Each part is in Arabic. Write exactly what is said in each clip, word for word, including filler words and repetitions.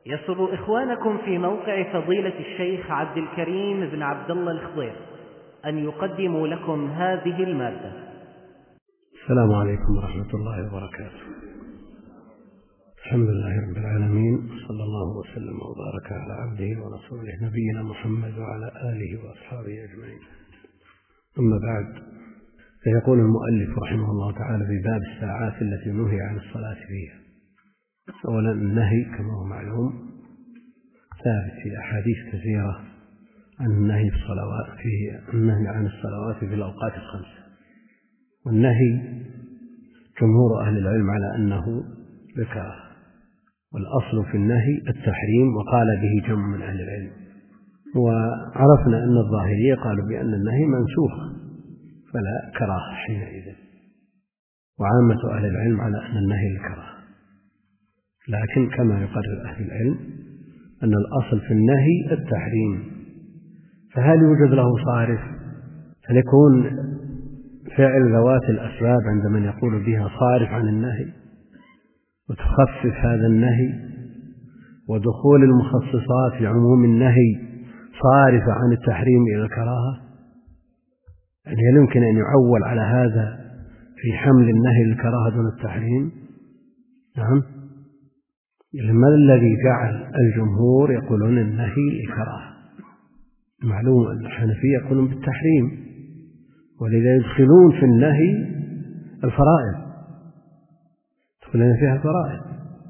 يسر إخوانكم في موقع فضيلة الشيخ عبد الكريم بن عبد الله الخضير أن يقدموا لكم هذه المادة. السلام عليكم ورحمة الله وبركاته. الحمد لله رب العالمين، صلى الله وسلم وبارك على عبده ورسوله نبينا محمد وعلى آله وأصحابه أجمعين. أما بعد، فيقول المؤلف رحمه الله تعالى في باب الساعات التي نهي عن الصلاة فيها. أولا، النهي كما هو معلوم ثابت في أحاديث كثيرة عن النهي في الصلوات في النهي عن الصلوات في الأوقات الخمسة، والنهي جمهور أهل العلم على أنه ذكره، والأصل في النهي التحريم، وقال به جمع من أهل العلم. وعرفنا أن الظاهرية قالوا بأن النهي منسوخ فلا كراهة حينئذ، وعامة أهل العلم على أن النهي الكراهة. لكن كما يقرر أهل العلم أن الأصل في النهي التحريم، فهل يوجد له صارف؟ هل يكون فعل ذوات الأسباب عند من يقول بها صارف عن النهي وتخفف هذا النهي، ودخول المخصصات في عموم النهي صارف عن التحريم إلى الكراهة؟ يعني هل يمكن أن يعول على هذا في حمل النهي للكراهة دون التحريم؟ نعم. ما الذي جعل الجمهور يقولون النهي الكراهة؟ معلوم أن الحنفية يقولون بالتحريم، ولذا يدخلون في النهي الفرائض، يدخلون فيها الفرائض.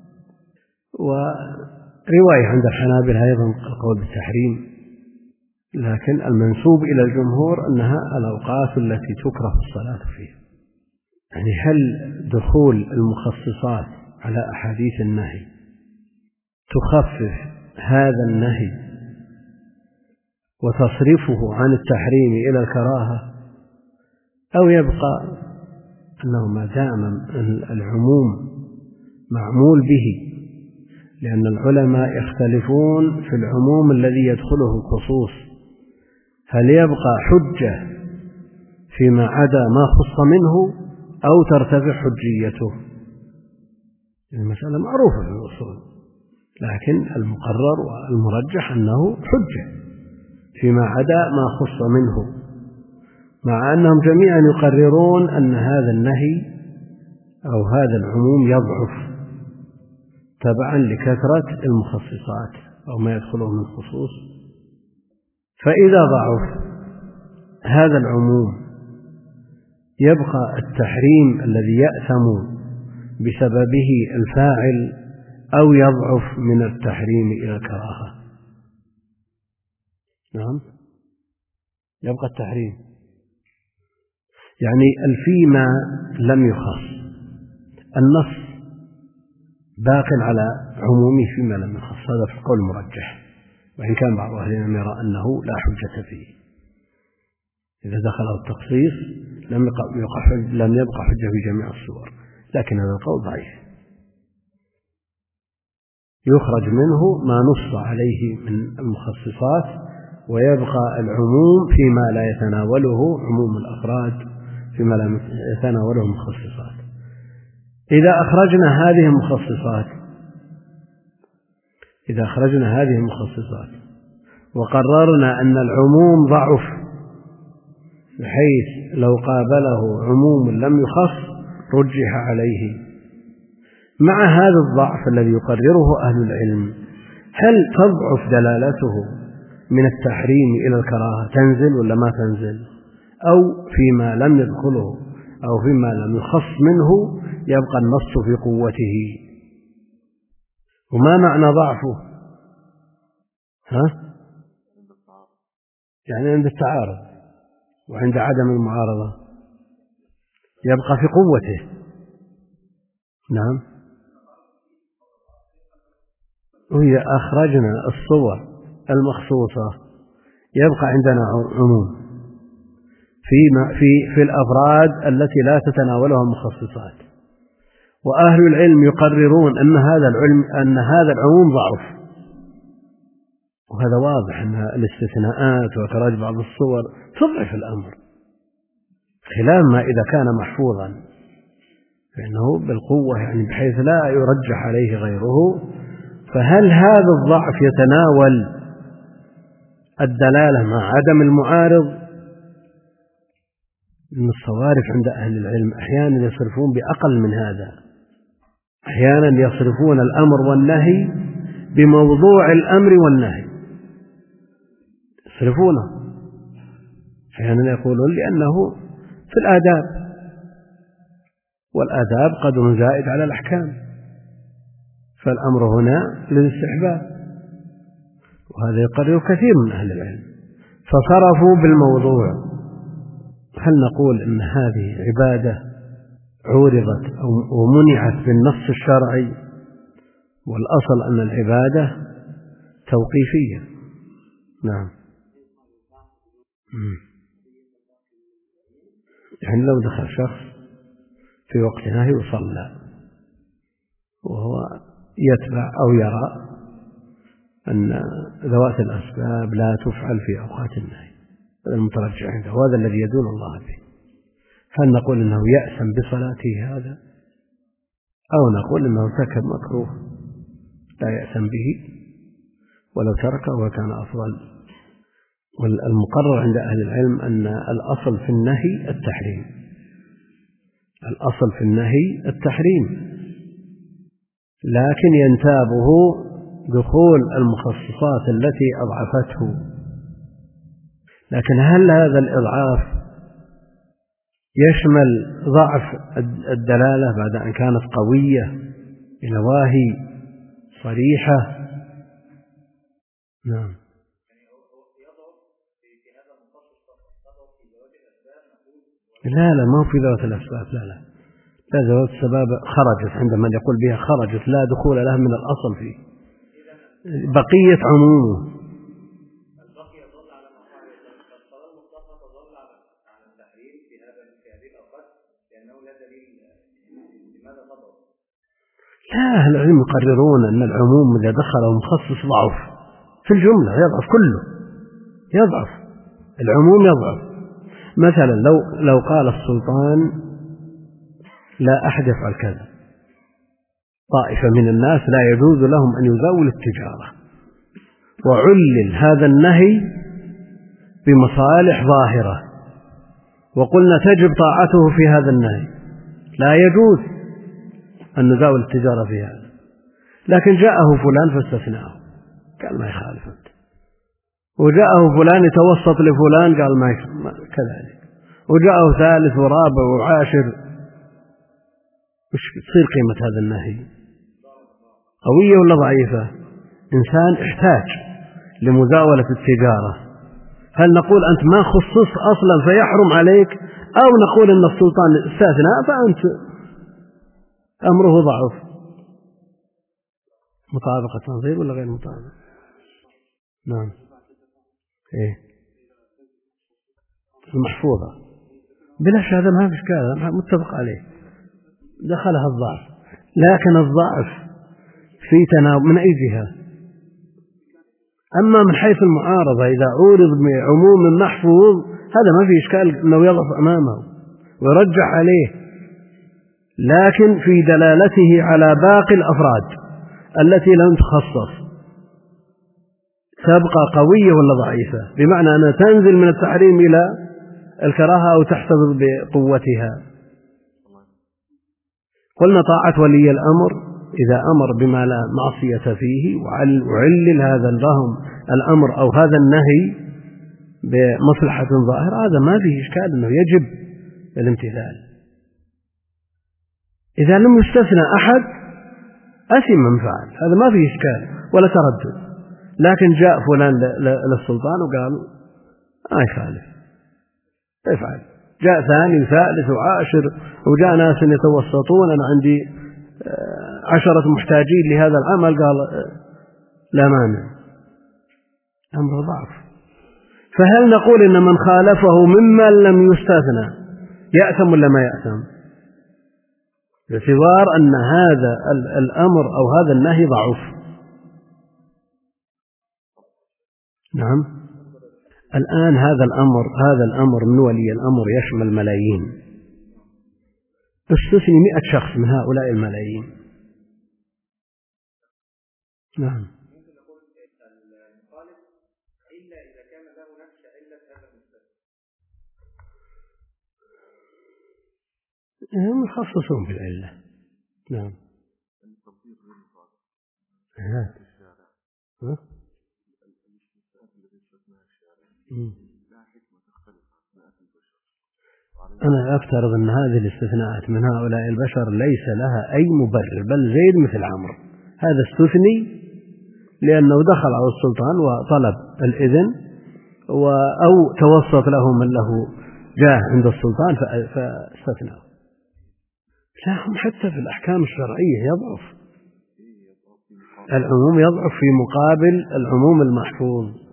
ورواية عند الحنابلة أيضا القول بالتحريم، لكن المنسوب إلى الجمهور أنها الأوقات التي تكره الصلاة فيها. يعني هل دخول المخصصات على أحاديث النهي تخفف هذا النهي وتصرفه عن التحريم إلى الكراهة، أو يبقى أنه ما دام العموم معمول به؟ لأن العلماء يختلفون في العموم الذي يدخله الخصوص، هل يبقى حجة فيما عدا ما خص منه أو ترتفع حجيته؟ المسألة معروفة في الأصول، لكن المقرر والمرجح أنه حجة فيما عدا ما خص منه، مع أنهم جميعا يقررون أن هذا النهي أو هذا العموم يضعف تبعا لكثرة المخصصات أو ما يدخله من الخصوص. فإذا ضعف هذا العموم يبقى التحريم الذي يأثم بسببه الفاعل، أو يضعف من التحريم إلى الكراهة؟ نعم، يبقى التحريم. يعني الفيما لم يخص، النص باق على عمومه فيما لم يخص، هذا في القول المرجح، وإن كان بعض أهل العلم يرى أنه لا حجة فيه. إذا دخله التخصيص لم يبقى حجة لم يبقى حجة في جميع الصور، لكن هذا القول ضعيف، يخرج منه ما نص عليه من المخصصات، ويبقى العموم فيما لا يتناوله عموم الأفراد فيما لا يتناوله المخصصات. إذا أخرجنا هذه المخصصات إذا أخرجنا هذه المخصصات وقررنا أن العموم ضعف، بحيث لو قابله عموم لم يخص رجح عليه، مع هذا الضعف الذي يقرره أهل العلم، هل تضعف دلالته من التحريم إلى الكراهة؟ تنزل ولا ما تنزل؟ أو فيما لم يدخله أو فيما لم يخص منه يبقى النص في قوته؟ وما معنى ضعفه؟ ها؟ يعني عند التعارض وعند عدم المعارضة يبقى في قوته. نعم. وإذا أخرجنا الصور المخصوصة يبقى عندنا عموم في في في الأفراد التي لا تتناولها المخصصات، وأهل العلم يقررون أن هذا العلم أن هذا العموم ضعف، وهذا واضح أن الاستثناءات وإخراج بعض الصور تضعف الأمر، خلاف ما إذا كان محفوظا فإنه بالقوة، يعني بحيث لا يرجح عليه غيره، فهل هذا الضعف يتناول الدلالة مع عدم المعارض؟ إن الصوارف عند أهل العلم أحيانا يصرفون بأقل من هذا، أحيانا يصرفون الأمر والنهي بموضوع الأمر والنهي، يصرفونه أحيانا يقولون لأنه في الآداب، والآداب قدر زائد على الأحكام، فالأمر هنا للاستحباب، وهذا يقرر كثير من أهل العلم، فصرفوا بالموضوع. هل نقول إن هذه عبادة عورضت أو ومنعت بالنص الشرعي؟ والأصل أن العبادة توقيفية. نعم. يعني لو دخل شخص في وقت نهي وصلى وهو يتبع أو يرى أن ذوات الأسباب لا تفعل في أوقات النهي، هذا المترجح عنده، وهذا الذي يدل الله به، هل نقول إنه يأثم بصلاته هذا، أو نقول إنه ارتكب مكروه لا يأثم به ولو تركه وكان أفضل؟ والمقرر عند أهل العلم أن الأصل في النهي التحريم، الأصل في النهي التحريم، لكن ينتابه دخول المخصصات التي أضعفته. لكن هل هذا الإضعاف يشمل ضعف الدلالة بعد أن كانت قوية بنواهي صريحة؟ نعم. لا لا ما في ذوات الأسباب، لا لا لا ذوات السباب خرجت، عندما يقول بها خرجت لا دخول لها من الأصل فيه، بقية عمومه. لا، أهل العلم يقررون أن العموم إذا دخله مخصص ضعف في الجملة، يضعف كله، يضعف العموم يضعف. مثلا لو لو قال السلطان لا أحد يفعل كذا، طائفة من الناس لا يجوز لهم أن يزاولوا التجارة، وعلل هذا النهي بمصالح ظاهرة، وقلنا تجب طاعته في هذا النهي، لا يجوز أن نزاول التجارة في هذا، لكن جاءه فلان فاستثناه قال ما يخالف أنت، وجاءه فلان يتوسط لفلان قال ما كذلك، وجاءه ثالث ورابع وعاشر، وش تصير قيمة هذا النهي؟ قوية ولا ضعيفة؟ إنسان احتاج لمزاولة التجارة، هل نقول أنت ما خصص أصلا فيحرم عليك، أو نقول أن السلطان استثناء فأنت أمره ضعف؟ مطابقة تنظير ولا غير مطابقة؟ نعم. إيه المحفوظة بلا شك، هذا ما في إشكال، متفق عليه، دخلها الضعف، لكن الضعف في تناول من أي جهة؟ أما من حيث المعارضة إذا عورض بعموم محفوظ هذا ما في إشكال أنه يضعف أمامه ويرجح عليه، لكن في دلالته على باقي الأفراد التي لم تخصص تبقى قوية ولا ضعيفة، بمعنى أنها تنزل من التحريم إلى الكراهة أو تحتفظ بقوتها. قلنا طاعة ولي الأمر إذا أمر بما لا معصية فيه وعلل هذا الرهم الأمر أو هذا النهي بمصلحة ظاهرة، هذا ما فيه إشكال أنه يجب الامتثال. إذا لم يستثنى أحد أثم من فعل، هذا ما فيه إشكال ولا تردد، لكن جاء فلان للسلطان وقال ما يخالف افعل، جاء ثاني وثالث وعاشر، وجاء ناس يتوسطون، أنا عندي عشرة محتاجين لهذا العمل، قال لا مانع، أمر ضعف. فهل نقول إن من خالفه ممن لم يستثنى يأثم ولا ما يأثم؟ باعتبار أن هذا الأمر أو هذا النهي ضعف. نعم. الآن هذا الأمر هذا الأمر من ولي الأمر يشمل ملايين، استثني مئة شخص من هؤلاء الملايين، نعم. إلا إذا كان له نفس علة هذا المستثنى. هم يخصصون بالعلة. نعم. ها. ها؟ أنا أفترض أن هذه الاستثناءات من هؤلاء البشر ليس لها أي مبرر، بل زيد مثل عمرو هذا استثني لأنه دخل على السلطان وطلب الإذن أو توسط له من له جاه عند السلطان فاستثنى. لهم حتى في الأحكام الشرعية يضعف العموم، يضعف في مقابل العموم المحفوظ،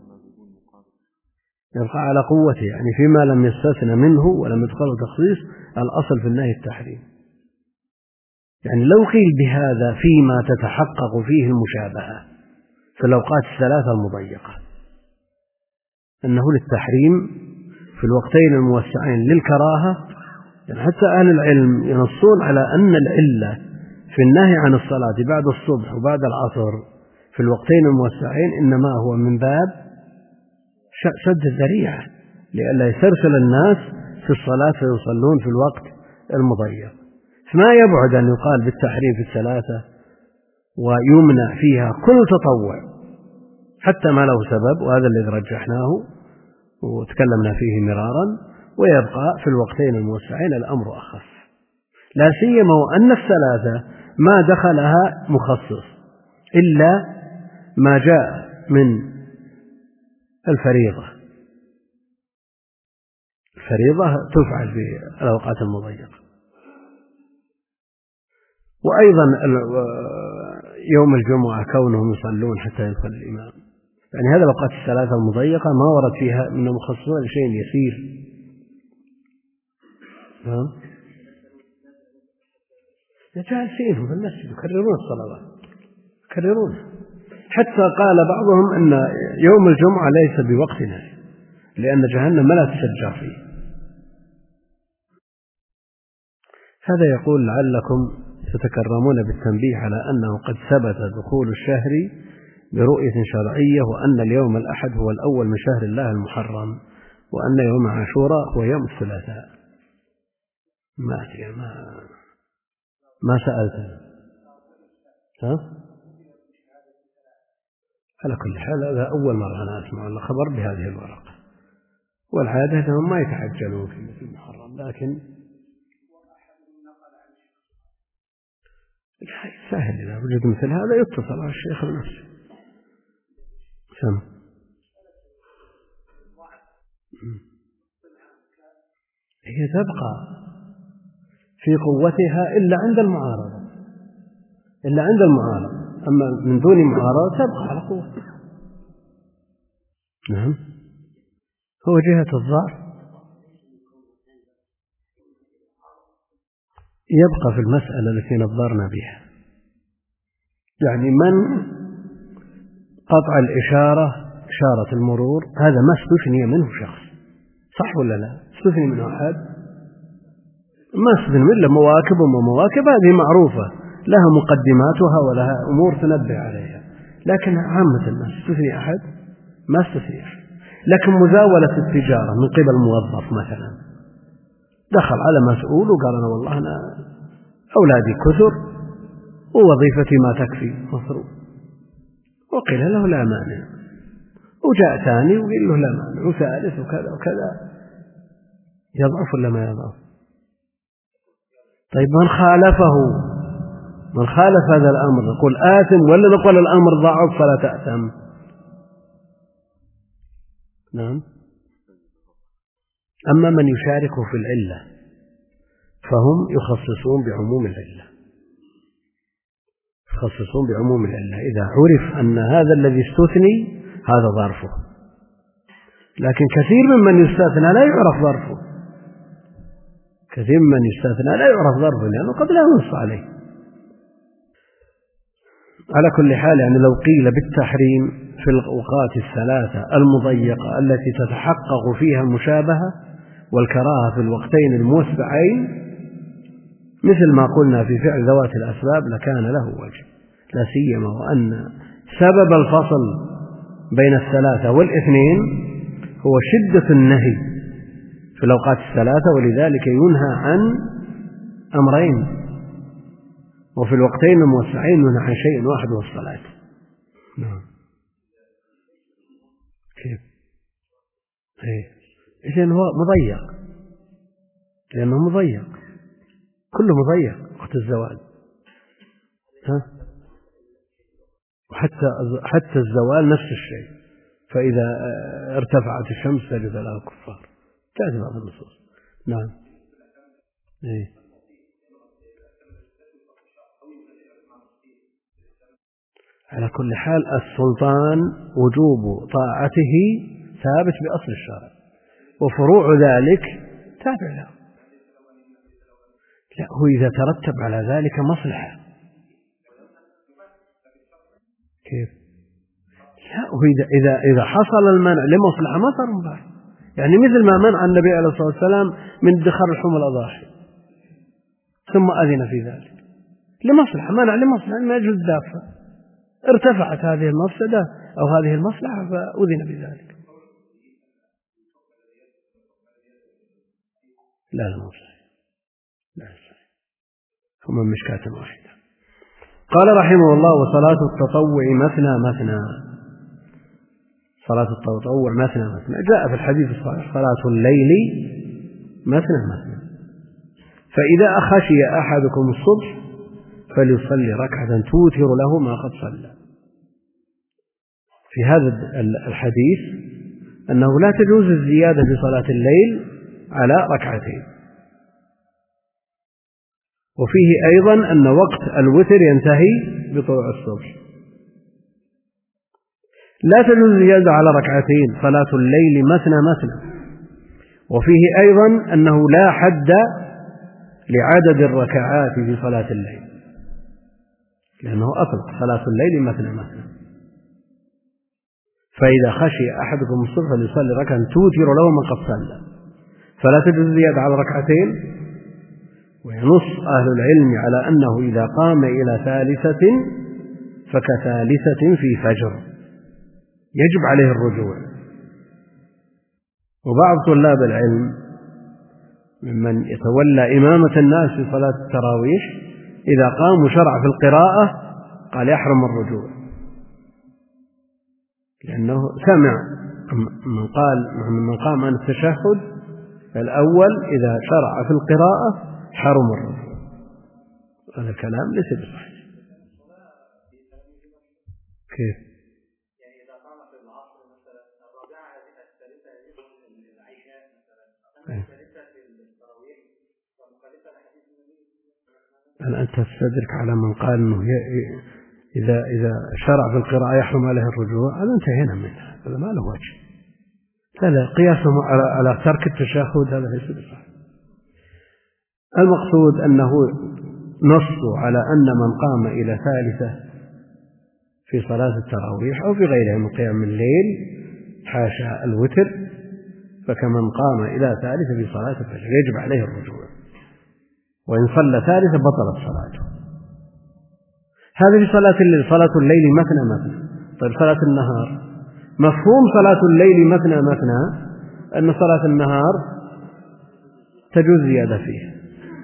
يبقى على قوته. يعني فيما لم يستثنى منه ولم يدخله تخصيص الأصل في النهي التحريم. يعني لو قيل بهذا فيما تتحقق فيه المشابهة في الأوقات الثلاثة المضيقة أنه للتحريم في الوقتين الموسعين للكراهة، يعني حتى أهل العلم ينصون على أن العلة في النهي عن الصلاة بعد الصبح وبعد العصر في الوقتين الموسعين إنما هو من باب سد الذريعة لئلا يسرسل الناس في الصلاة فيصلون في الوقت المضيق. فما يبعد أن يقال بالتحريم في الثلاثة ويمنع فيها كل تطوع حتى ما له سبب، وهذا الذي رجحناه وتكلمنا فيه مرارا، ويبقى في الوقتين الموسعين الأمر أخف، لا سيما وأن الثلاثة ما دخلها مخصص إلا ما جاء من الفريضة. الفريضة تفعل في الأوقات المضيقة. وأيضا يوم الجمعة كونهم يصلون حتى يدخل الإمام، يعني هذا الأوقات الثلاثة المضيقة ما ورد فيها من المخصصين شيء يسير. جالسين في المسجد يكررون الصلوات يكررون، حتى قال بعضهم أن يوم الجمعة ليس بوقتنا لأن جهنم لا تشجر فيه. هذا يقول لعلكم تتكرمون بالتنبيه على أنه قد ثبت دخول الشهر برؤية شرعية، وأن اليوم الأحد هو الأول من شهر الله المحرم، وأن يوم عاشوراء هو يوم الثلاثاء. ما ما ما سألت ها؟ على كل حال هذا أول مرة أنا أسمع الخبر بهذه الورقة، والعادة أنهم ما يتعجلون في المحرم، لكن سهل إذا وجد مثل هذا يتصل على الشيخ بنفسه. سم هي تبقى في قوتها إلا عند المعارضة، إلا عند المعارضة، أما من دون معارضة تبقى على قوة. نعم. هو جهة الظاهر يبقى في المسألة التي نظرنا بها، يعني من قطع الإشارة إشارة المرور هذا ما استثني منه شخص، صح ولا لا؟ استثني منه أحد؟ ما استثني إلا مواكب ومواكب، هذه معروفة لها مقدماتها ولها أمور تنبه عليها، لكن عامة الناس استثني أحد؟ ما استثني أحد. لكن مزاولة التجارة من قبل موظف مثلا دخل على مسؤول وقال أنا والله أنا أولادي كثر ووظيفتي ما تكفي مصروف، وقيل له لا مانع، وجاء ثاني وقيل له لا مانع، وثالث وكذا وكذا، يضعف ولا ما يضعف؟ طيب من خالفه، من خالف هذا الأمر نقول آثم ولا نقول الأمر ضعف فلا تأثم؟ نعم. أما من يشارك في العلة فهم يخصصون بعموم العلة، يخصصون بعموم العلة إذا عرف أن هذا الذي استثني هذا ظرفه، لكن كثير ممن يستثنى لا يعرف ظرفه، كثير ممن يستثنى لا يعرف ظرفه لأنه قد لا ينص عليه. على كل حال يعني لو قيل بالتحريم في الأوقات الثلاثة المضيقة التي تتحقق فيها المشابهة والكراهة في الوقتين الموسعين مثل ما قلنا في فعل ذوات الأسباب لكان له وجه، لا سيما وأن سبب الفصل بين الثلاثة والاثنين هو شدة النهي في الأوقات الثلاثة، ولذلك ينهى عن أمرين، وفي الوقتين الموسعين ينهى عن شيء واحد وهو الصلاة. نعم. كيف؟ إيه. إذن هو مضيق، لأنه مضيق، كله مضيق وقت الزوال. ها؟ وحتى حتى الزوال نفس الشيء، فإذا ارتفعت الشمس سجد لها الكفار، تأتي بعض النصوص. نعم. إيه. على كل حال السلطان وجوب طاعته ثابت بأصل الشرع، وفروع ذلك تابع له. لا، هو إذا ترتب على ذلك مصلحة. كيف؟ لا، هو إذا إذا إذا حصل المنع لمصلحة ما صار مباح. يعني مثل ما منع النبي عليه الصلاة والسلام من ادخار لحوم الأضاحي ثم أذن في ذلك لمصلحة، منع لمصلحة ما يجوز دافع، ارتفعت هذه المفسدة أو هذه المصلحة فأذن بذلك. لا لا مصلحة، لا صحيح، هما مشكاة واحدة. قال رحمه الله: وصلاة التطوع مثنى مثنى. صلاة التطوع مثنى مثنى جاء في الحديث الصحيح: صلاة الليل مثنى مثنى، فإذا خشي أحدكم الصبح فليصلي ركعة توتر له ما قد صلى. في هذا الحديث أنه لا تجوز الزيادة في صلاة الليل على ركعتين، وفيه أيضا أن وقت الوتر ينتهي بطلوع الصبح. لا تجوز الزيادة على ركعتين، صلاة الليل مثنى مثنى. وفيه أيضا أنه لا حد لعدد الركعات في صلاة الليل، لأنه أطلق صلاة الليل مثنى مثنى. فإذا خشي أحدكم الصبح فليصلي ركعة توتر له ما قد صلى، فلا تجوز الزيادة على ركعتين. وينص أهل العلم على أنه إذا قام إلى ثالثة فكثالثة في فجر يجب عليه الرجوع. وبعض طلاب العلم ممن يتولى إمامة الناس في صلاة التراويح إذا قام وشرع في القراءة قال يحرم الرجوع، لأنه سمع من قال من قام عن التشهد الأول إذا شرع في القراءة حرم الرجوع. هذا الكلام ليس بصحيح. كيف؟ يعني إذا قام في العصر مثلا الرابعة الثالثة العشاء مثلا، الثالثة في التراويح ومخالفة لحديث النبي. هل أنت تستدرك على من قال إنه إذا إذا شرع في القراءة يحرم عليه الرجوع؟ هذا انتهينا منه، هذا ما له وجه. لا لا، قياسهم على على ترك التشهد هذا ليس بصحيح. المقصود أنه نص على أن من قام إلى ثالثة في صلاة التراويح أو في غيرها من قيام الليل حاشا الوتر، فكمن قام إلى ثالثة في صلاة الفجر يجب عليه الرجوع، وإن صلى ثالثة بطلت صلاته. هذه في صلاة الليل. صلاة الليل مثنى مثنى. طيب صلاة النهار، مفهوم صلاة الليل مثنى مثنى أن صلاة النهار تجوز زيادة فيه،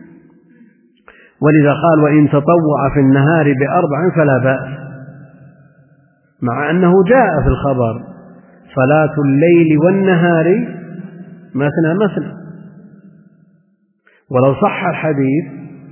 ولذا قال: وإن تطوع في النهار بأربع فلا بأس، مع أنه جاء في الخبر صلاة الليل والنهار مثنى مثنى. ولو صح الحديث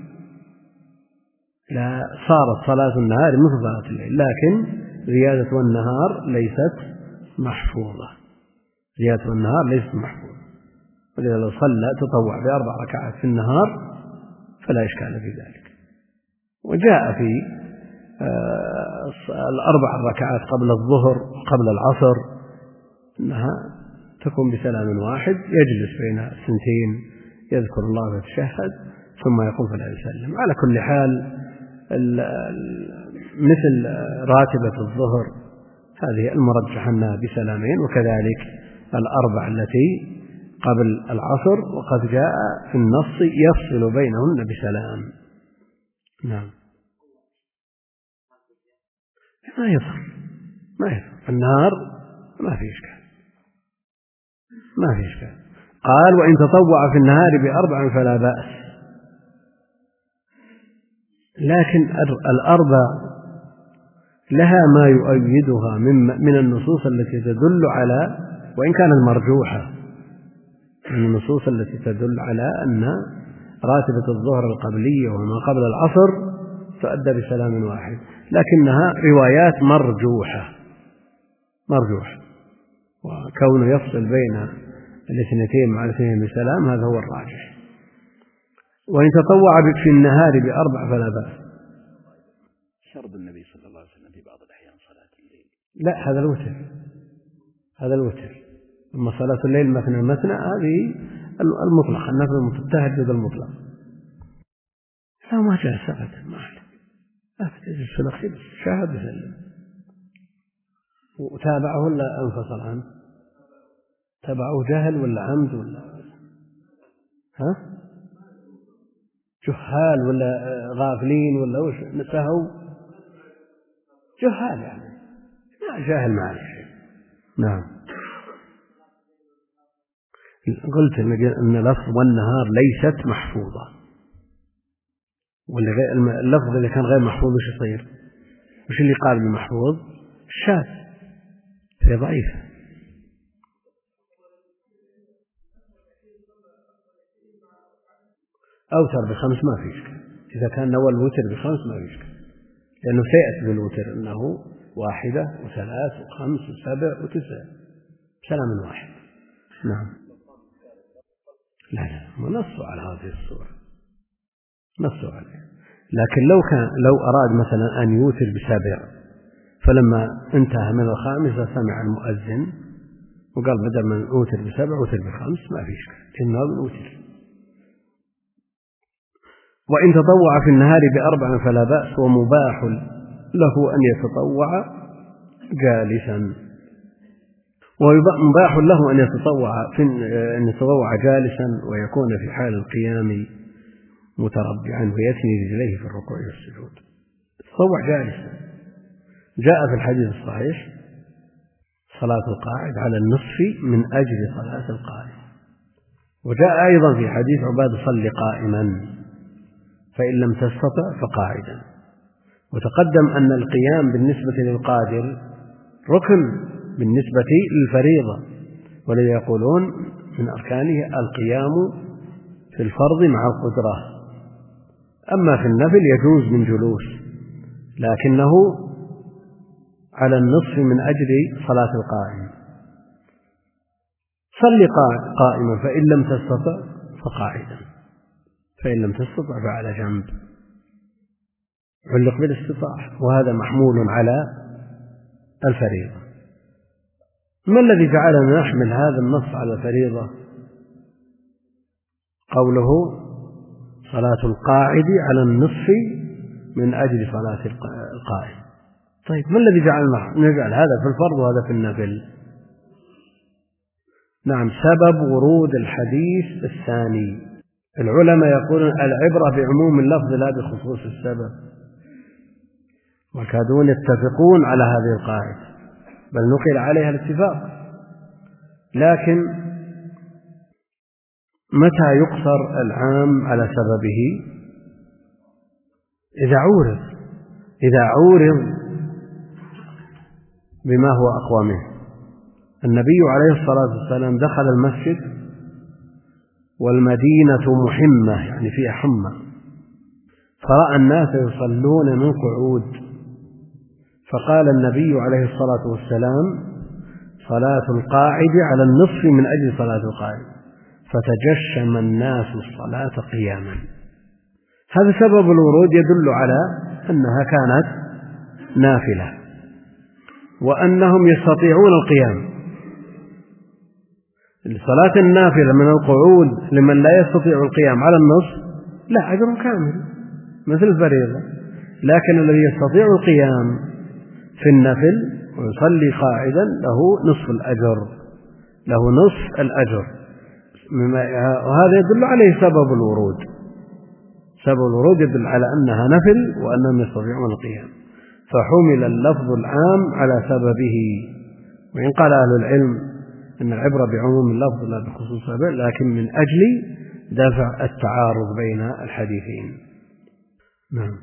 لا صارت صلاة النهار مثل صلاة الليل، لكن زيادة النهار ليست محفوظة، زيادة النهار ليست محفوظة. ولذا لو صلى تطوع بأربع ركعات في النهار فلا إشكال في ذلك. وجاء في آه الأربع ركعات قبل الظهر قبل العصر أنها تكون بسلام واحد، يجلس بين السنتين يذكر الله ويتشهد ثم يقوم فلا يسلم. على كل حال ال ال مثل راتبة الظهر هذه المرجح أنها بسلامين، وكذلك الأربع التي قبل العصر، وقد جاء في النص يفصل بينهن بسلام. نعم، ما يصح ما يفرق. النهار ما في إشكال، ما في إشكال. قال وإن تطوع في النهار بأربع فلا بأس. لكن الأربع لها ما يؤيدها من النصوص التي تدل على، وإن كانت مرجوحة، من النصوص التي تدل على أن راتبة الظهر القبلية وما قبل العصر تؤدى بسلام واحد، لكنها روايات مرجوحة مرجوحة وكونه يفصل بين الاثنتين مع الاثنين بسلام هذا هو الراجح. وإن تطوع في النهار بأربع فلا بأس. شرب النبي صلى الله عليه وسلم في بعض الأحيان صلاة الليل. لا، هذا الوتر، هذا الوتر. أما صلاة الليل مثنى مثنى هذه المطلق، النفل التهجد المطلق. لا ما جاء أبدا، ما عليه أبدا، يجلس في الأخير شاهد وسلم. وتابعه ولا انفصل عنه؟ تابعه جهل ولا عمد ولا ها؟ جهال ولا غافلين ولا وش؟ سهوا جهال يعني، لا جاهل ما عليه شيء. نعم. قلت ان لفظ والنهار ليست محفوظة، واللفظ اللي كان غير محفوظ وش يصير؟ وش اللي قال بمحفوظ؟ الشاذ، هي ضعيفة. أوتر بخمس ما في إشكال، إذا كان نوى الوتر بخمس ما في إشكال، لأنه سيأتي بالوتر أنه واحدة وثلاث وخمس وسبع وتسع سلام واحد. نعم. لا لا، ما نصوا على هذه الصورة، نصوا عليه. لكن لو كان لو أراد مثلا أن يوتر بسبع، فلما انتهى من الخامسة سمع المؤذن وقال بدل من أوتر بسبع أوتر بخمس ما في إشكال، إنه بالوتر. وإن تطوع في النهار بأربع فلا بأس، ومباح له أن يتطوع جالسا. ومباح له أن يتطوع في أن يتطوع جالسا ويكون في حال القيام متربعا ويثني رجليه في الركوع والسجود. يتطوع جالسا. جاء في الحديث الصحيح صلاة القاعد على النصف من أجل صلاة القائم. وجاء أيضا في حديث عباد صل قائما فإن لم تستطع فقاعدا. وتقدم أن القيام بالنسبة للقادر ركن بالنسبة للفريضة، ولذا يقولون من أركانه القيام في الفرض مع القدرة. أما في النفل يجوز من جلوس، لكنه على النصف من أجل صلاة القائم. صل قائما فإن لم تستطع فقاعدا، فإن لم تستطع فعلى جنب. علق بالاستطاعة، وهذا محمول على الفريضة. ما الذي جعلنا نحمل هذا النص على الفريضة؟ قوله صلاة القاعد على النصف من أجل صلاة القائم. طيب ما الذي جعلنا نجعل هذا في الفرض وهذا في النفل؟ نعم، سبب ورود الحديث الثاني. العلماء يقولون العبرة بعموم اللفظ لا بخصوص السبب، وكادون يتفقون على هذه القاعدة، بل نقل عليها الاتفاق. لكن متى يقصر العام على سببه؟ إذا عورض إذا عورض بما هو أقوى منه. النبي عليه الصلاة والسلام دخل المسجد والمدينة محمة، يعني فيها حمى، فرأى الناس يصلون من قعود، فقال النبي عليه الصلاة والسلام صلاة القاعد على النصف من أجل صلاة القائم، فتجشم الناس الصلاة قياما. هذا سبب الورود يدل على أنها كانت نافلة وأنهم يستطيعون القيام. صلاة النافلة من القعود لمن لا يستطيع القيام على النصف لا أجر كامل مثل الفريضة، لكن الذي يستطيع القيام في النفل ويصلي قاعدا له نصف الأجر، له نصف الأجر. وهذا يدل عليه سبب الورود. سبب الورود يدل على أنها نفل وأنهم يستطيعون القيام. فحمل اللفظ العام على سببه. وإن قال أهل العلم أن العبرة بعموم اللفظ لا بخصوص السبب، لكن من أجل دفع التعارض بين الحديثين. نعم.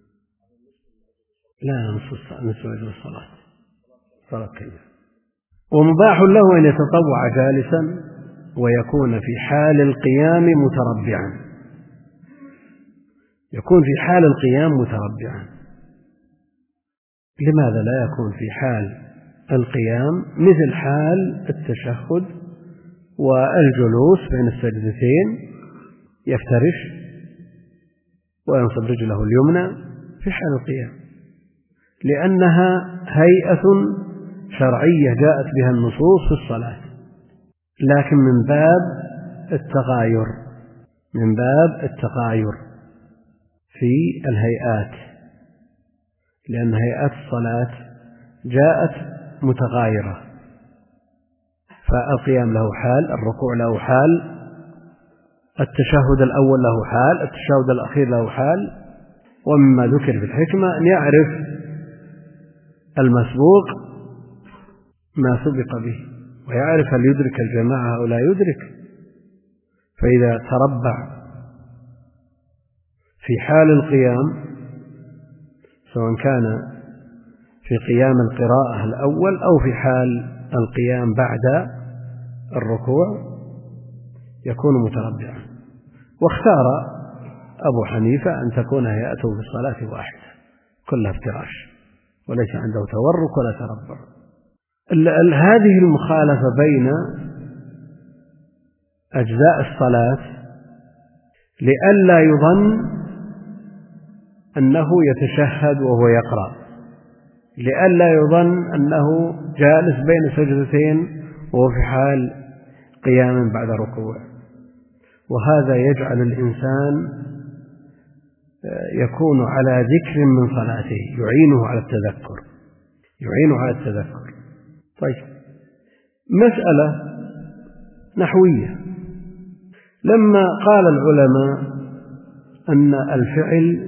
لا نصف أجر الصلاة صلاة كذا. ومباح له أن يتطوع جالسا ويكون في حال القيام متربعا، يكون في حال القيام متربعا. لماذا لا يكون في حال القيام مثل حال التشهد والجلوس بين السجدتين، يفترش وينصب رجله اليمنى في حال القيام، لأنها هيئة شرعية جاءت بها النصوص في الصلاة، لكن من باب التغاير من باب التغاير في الهيئات، لأن هيئات الصلاة جاءت متغايرة، فالقيام له حال، الركوع له حال، التشهد الأول له حال، التشهد الأخير له حال. ومما ذكر في الحكمة أن يعرف المسبوق ما سبق به، ويعرف هل يدرك الجماعة أو لا يدرك. فإذا تربع في حال القيام، سواء كان في قيام القراءة الأول أو في حال القيام بعد الركوع، يكون متربعا. واختار أبو حنيفة أن تكون هيئته في الصلاة واحدة كلها افتراش، وليس عنده تورك ولا تربع. هذه المخالفة بين أجزاء الصلاة لئلا يظن أنه يتشهد وهو يقرأ، لئلا يظن أنه جالس بين سجدتين وهو في حال قيام بعد ركوع. وهذا يجعل الإنسان يكون على ذكر من صلاته، يعينه على التذكر يعينه على التذكر طيب، مسألة نحوية. لما قال العلماء أن الفعل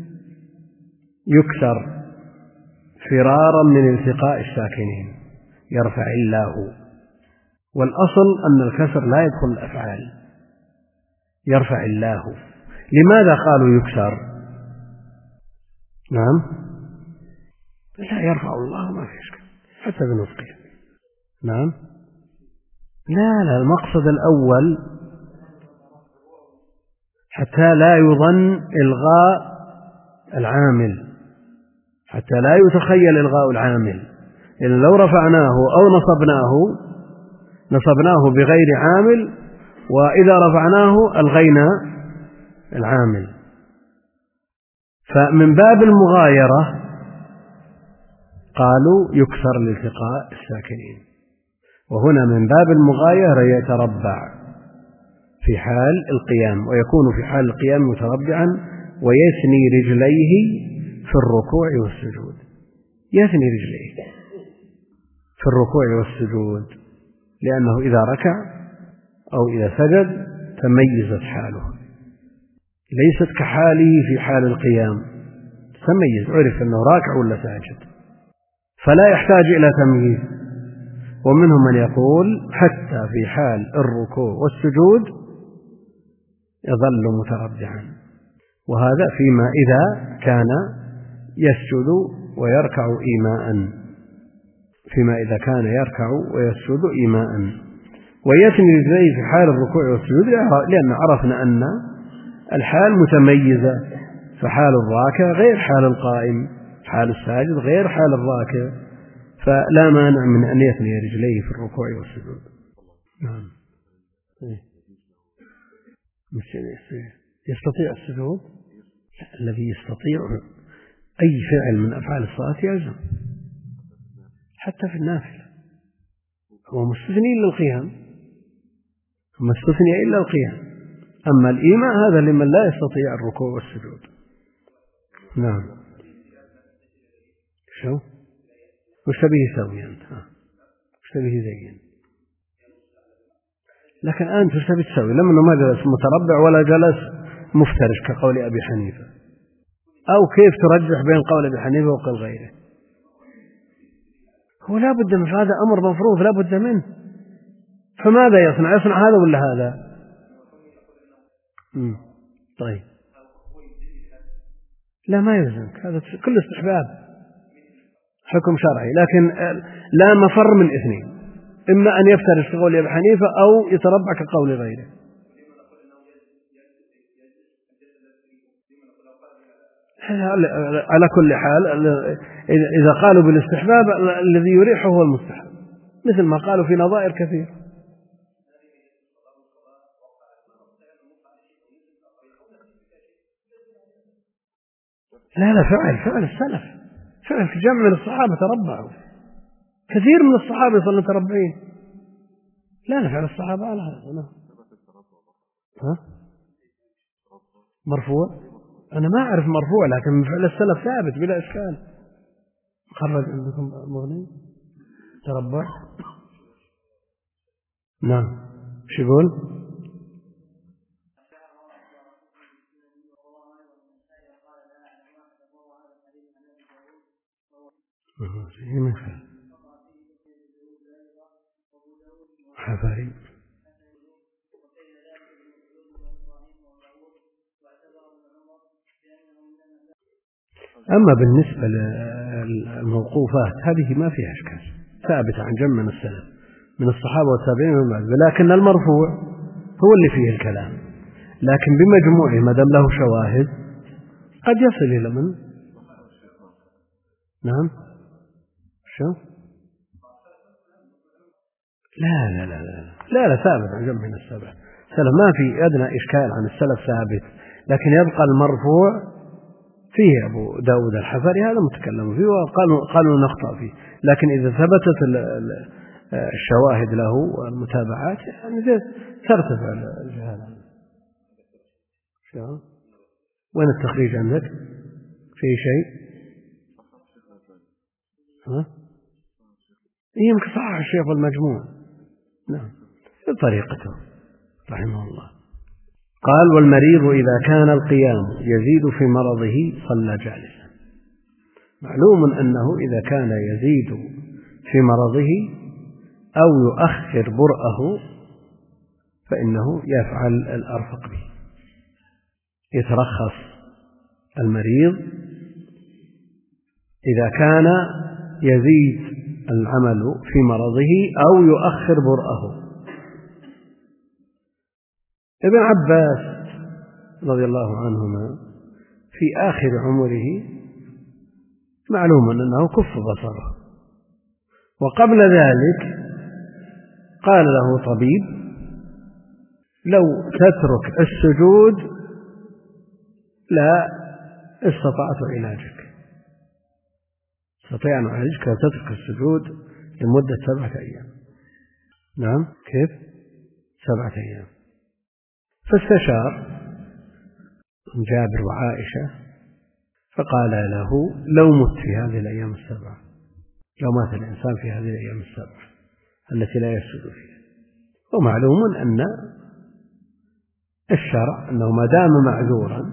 يكسر فرارا من التقاء الساكنين، يرفع الله، والأصل أن الكسر لا يدخل الأفعال، يرفع الله. لماذا قالوا يكسر؟ نعم، لا يرفع الله ما في إشكال حتى بنطقه. نعم، لا لا المقصد الأول حتى لا يظن إلغاء العامل، حتى لا يتخيل إلغاء العامل. لأن لو رفعناه أو نصبناه نصبناه بغير عامل، وإذا رفعناه ألغينا العامل. فمن باب المغايرة قالوا يكسر لالتقاء الساكنين، وهنا من باب المغايرة يتربع في حال القيام، ويكون في حال القيام متربعا ويثني رجليه في الركوع والسجود، يثني رجليه في الركوع والسجود، لأنه إذا ركع أو إذا سجد تميزت حاله، ليست كحاله في حال القيام، تميز، عرف أنه راكع ولا ساجد، فلا يحتاج إلى تمييز. ومنهم من يقول حتى في حال الركوع والسجود يظل متربعا، وهذا فيما إذا كان يسجد ويركع إيماء، فيما إذا كان يركع ويسجد إيماء، ويثني رجليه في حال الركوع والسجود، لأن عرفنا أن الحال متميزة، فحال الراكع غير حال القائم، حال الساجد غير حال الراكع، فلا مانع من أن يثني رجليه في الركوع والسجود. نعم، يستطيع السجود؟ الذي يستطيع أي فعل من أفعال الصلاة يلزم، حتى في النافلة، هو مستثني إلا القيام، ما استثني إلا القيام. أما الإيماء هذا لمن لا يستطيع الركوع والسجود. نعم، شو وش تبيه يسوي أنت؟ وش تبيه يزين؟ لكن أنت وش تبي تسوي؟ لما ما جلس متربع ولا جلس مفترش كقول أبي حنيفة، أو كيف ترجح بين قول أبي حنيفة وقول غيره؟ هو لا بد من هذا، أمر مفروض لا بد منه. فماذا يصنع؟ يصنع هذا ولا هذا؟ مم. طيب لا ما يلزمك، هذا كل استحباب حكم شرعي، لكن لا مفر من اثنين، إما أن يفترش كقول أبي حنيفة أو يتربع كقول غيره. على كل حال إذا قالوا بالاستحباب الذي يريح هو المستحب، مثل ما قالوا في نظائر كثير. لا لا فعل فعل السلف، فعل في جمع من الصحابة تربعوا، كثير من الصحابة يصلون متربعين. لا لا فعل الصحابة على هذا. ها مرفوع؟ أنا ما أعرف مرفوع، لكن فعل السلف ثابت بلا إشكال. خرج عندكم مغني تربع؟ نعم. شو يقول؟ حفاري. أما بالنسبة للموقوفات هذه ما فيها إشكال، ثابتة عن جمع من السلف من الصحابة والتابعين ومن بعد، لكن المرفوع هو اللي فيه الكلام. لكن بمجموعه ما دام له شواهد قد يصل إلى من؟ نعم. شو؟ لا لا لا لا لا لا ثابت عن جمع من السبع سلف، ما في أدنى إشكال عن السلف ثابت، لكن يبقى المرفوع فيه أبو داود الحفري هذا متكلم فيه وقالوا قالوا نخطأ فيه، لكن إذا ثبتت الشواهد له والمتابعات يعني ترتفع الجهالة. وين التخريج عندك؟ في شيء؟ ها؟ يمكن صحح الشيخ المجموع. نعم بطريقته رحمه الله. قال: والمريض إذا كان القيام يزيد في مرضه صلى جالسا. معلوم أنه إذا كان يزيد في مرضه أو يؤخر برأه فإنه يفعل الأرفق به. يترخص المريض إذا كان يزيد العمل في مرضه أو يؤخر برأه. ابن عباس رضي الله عنهما في آخر عمره معلوم أنه كف بصره، وقبل ذلك قال له طبيب: لو تترك السجود لا استطعت علاجك، استطيع أن أعالجك لو تترك السجود لمدة سبعة أيام. نعم كيف؟ سبعة أيام. فاستشار جابر وعائشة فقال له: لو مت في هذه الأيام السبعة، لو مات الإنسان في هذه الأيام السبعة التي لا يسجد فيها. ومعلوم أن الشرع أنه ما دام معذورا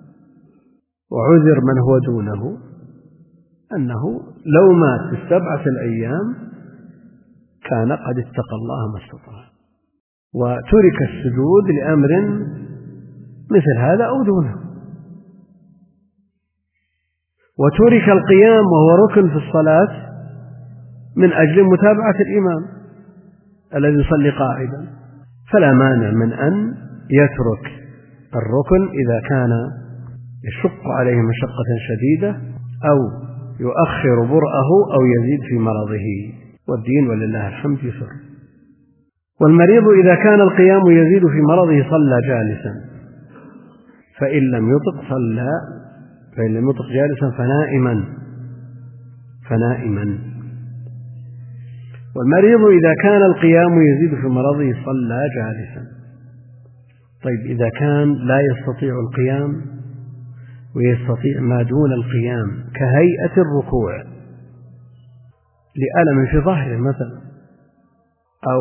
وعذر من هو دونه أنه لو مات في السبعة الأيام كان قد اتقى الله ما استطاع، وترك السجود لأمر مثل هذا أو دونه، وترك القيام وهو ركن في الصلاة من أجل متابعة الإمام الذي يصلي قاعدا، فلا مانع من أن يترك الركن إذا كان يشق عليه مشقة شديدة أو يؤخر برأه أو يزيد في مرضه، والدين ولله الحمد يسر. والمريض إذا كان القيام يزيد في مرضه صلى جالسا، فإن لم يطق صلى فإن لم يطق جالسا فنائما فنائما والمريض إذا كان القيام يزيد في مرضه صلى جالسا. طيب إذا كان لا يستطيع القيام ويستطيع ما دون القيام كهيئة الركوع لألم في ظهره مثلا، أو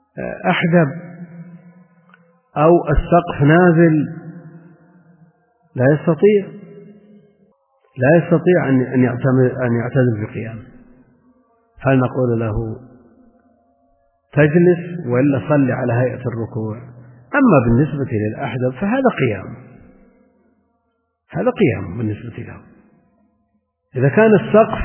أحدب، أو السقف نازل لا يستطيع لا يستطيع أن أن يعتدل بقيامه. هل نقول له تجلس وإلا صلي على هيئة الركوع؟ أما بالنسبة للأحدب فهذا قيام، هذا قيام بالنسبة له. إذا كان السقف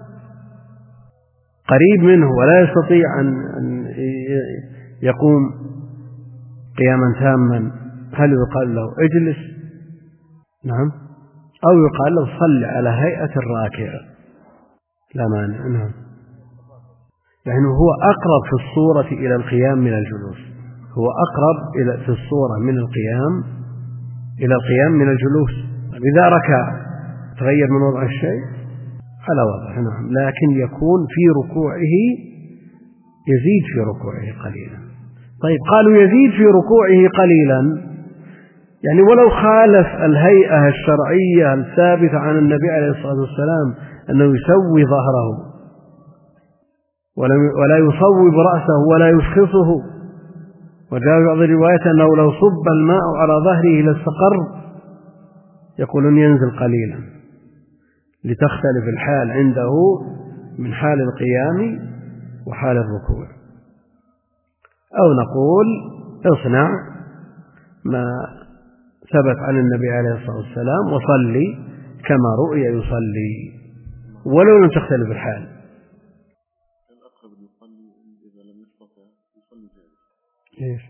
قريب منه ولا يستطيع أن يقوم قياما تاما، هل يقال له اجلس؟ نعم. أو يقال له صل على هيئة الراكع، لا مانع. نعم. يعني هو أقرب في الصورة إلى القيام من الجلوس، هو أقرب إلى في الصورة من القيام إلى القيام من الجلوس. إذا ركع تغير من وضع الشيء على وضع. نعم. لكن يكون في ركوعه يزيد في ركوعه قليلا. طيب قالوا يزيد في ركوعه قليلا، يعني ولو خالف الهيئة الشرعية الثابتة عن النبي عليه الصلاة والسلام أنه يسوي ظهره ولا يصوب رأسه ولا يشخصه، وجاء في بعض الروايات أنه لو صب الماء على ظهره لاستقر، يقولون ينزل قليلا لتختلف الحال عنده من حال القيام وحال الركوع. أو نقول اصنع ما ثبت عن النبي عليه الصلاة والسلام وصلي كما رؤي يصلي ولو لم تختلف الحال. الأقرب يصلي إذا لم يستطع يصلي جالس. ليش؟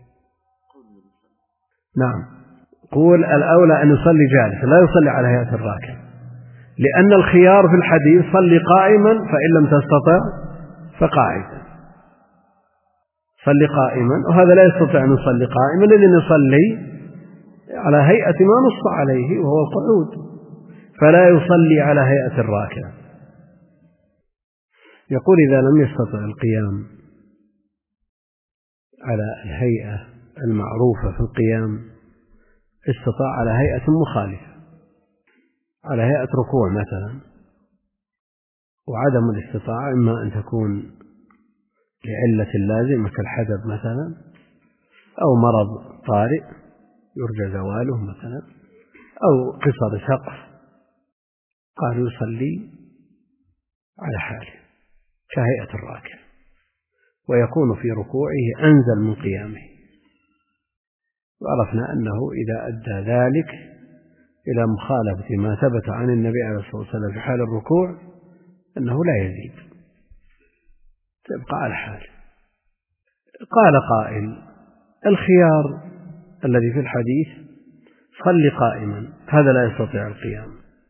نعم. قول الأولى أن يصلي جالس لا يصلي على هيئة الراكع، لأن الخيار في الحديث صلي قائما فإن لم تستطع فقاعدا. صلي قائما، وهذا لا يستطيع أن يصلي قائما لأن يصلي على هيئة ما نص عليه وهو القعود، فلا يصلي على هيئة الراكع. يقول إذا لم يستطع القيام على الهيئة المعروفة في القيام استطاع على هيئة مخالفة، على هيئة ركوع مثلا. وعدم الاستطاعة إما أن تكون لعلة لازمة كالحدث مثلا، أو مرض طارئ يرجى زواله مثلا، أو قصر سقف، قال يصلي على حاله كهيئة الراكع، ويكون في ركوعه أنزل من قيامه. وعرفنا أنه إذا أدى ذلك إلى مخالفة ما ثبت عن النبي عليه الصلاة والسلام في حال الركوع أنه لا يزيد، تبقى على حاله. قال قائل الخيار الذي في الحديث صلي قائما، هذا لا يستطيع القيام،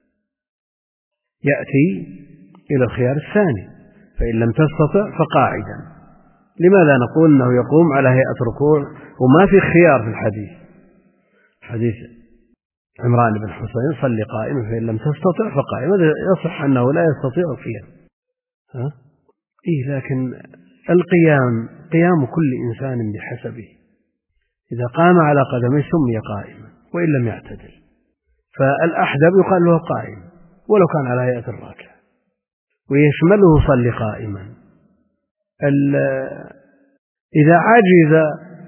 يأتي إلى الخيار الثاني فإن لم تستطع فقاعدا. لماذا نقول أنه يقوم على هيئة ركوع وما في خيار في الحديث؟ حديث عمران بن حسين صلي قائما فإن لم تستطع فقائما، يصح أنه لا يستطيع القيام. ها؟ إيه، لكن القيام قيام كل إنسان بحسبه، إذا قام على قدمه سمي قائما وإن لم يعتدل. فالأحدب يقال له قائم ولو كان على هيئة الراكع، ويشمله صلي قائما. إذا عجز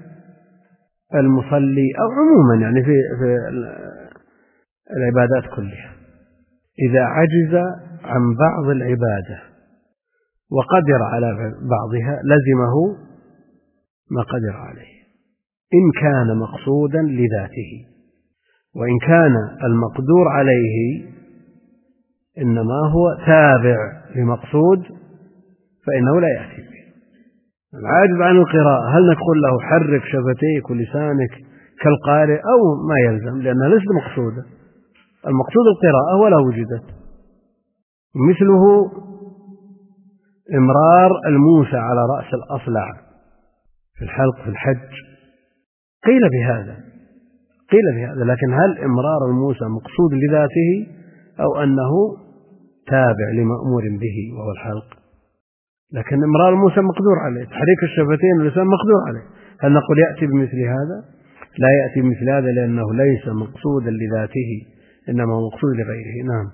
المصلي أو عموما يعني في, في العبادات كلها، إذا عجز عن بعض العبادة وقدر على بعضها لزمه ما قدر عليه إن كان مقصودا لذاته، وإن كان المقدور عليه إنما هو تابع لمقصود فإنه لا يأتي به. العاجز عن القراءة هل نقول له حرك شفتيك ولسانك كالقارئ أو ما يلزم، لأنها ليست مقصودة، المقصود القراءة ولا وجدت. مثله إمرار الموسى على رأس الأصلع في الحلق في الحج، قيل بهذا قيل بهذا لكن هل إمرار الموسى مقصود لذاته أو أنه تابع لمأمور به وهو الحلق؟ لكن إمرار الموسى مقدور عليه، تحريك الشفتين واللسان مقدور عليه. هل نقول يأتي بمثل هذا؟ لا يأتي بمثل هذا لأنه ليس مقصودا لذاته إنما هو مقصود لغيره. نعم.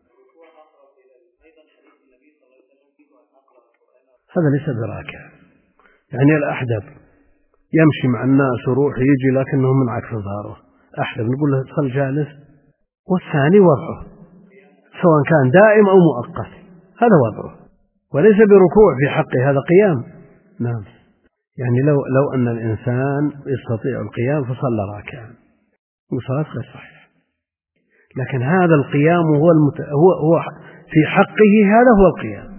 هذا ليس براكع، يعني الأحدب يمشي مع الناس وروح يجي لكنه منعكس ظهره، أحدب نقول له صل جالس والثاني وضعه سواء كان دائم أو مؤقت، هذا وضعه، وليس بركوع في حقه، هذا قيام. نعم، يعني لو لو أن الإنسان يستطيع القيام فصلى راكعا وصلاة غير صحيحة، لكن هذا القيام هو المت... هو هو في حقه، هذا هو القيام،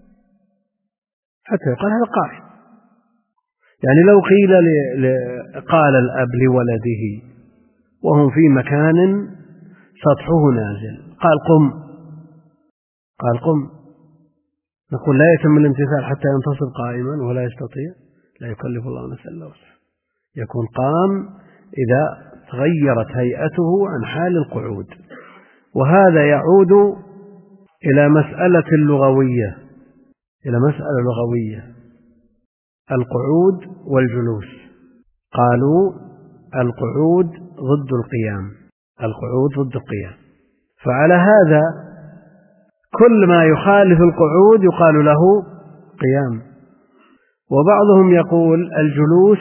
حتى يقال هذا قائم. يعني لو قيل ل... ل... قال الأب لولده وهم في مكان سطحه نازل، قال قم، قال قم، نقول لا يتم الامتثال حتى ينتصب قائما ولا يستطيع؟ لا يكلف الله نفسا إلا وسعها، يكون قام إذا تغيرت هيئته عن حال القعود. وهذا يعود إلى مسألة اللغوية، إلى مسألة لغوية، القعود والجلوس. قالوا القعود ضد القيام، القعود ضد القيام، فعلى هذا كل ما يخالف القعود يقال له قيام. وبعضهم يقول الجلوس،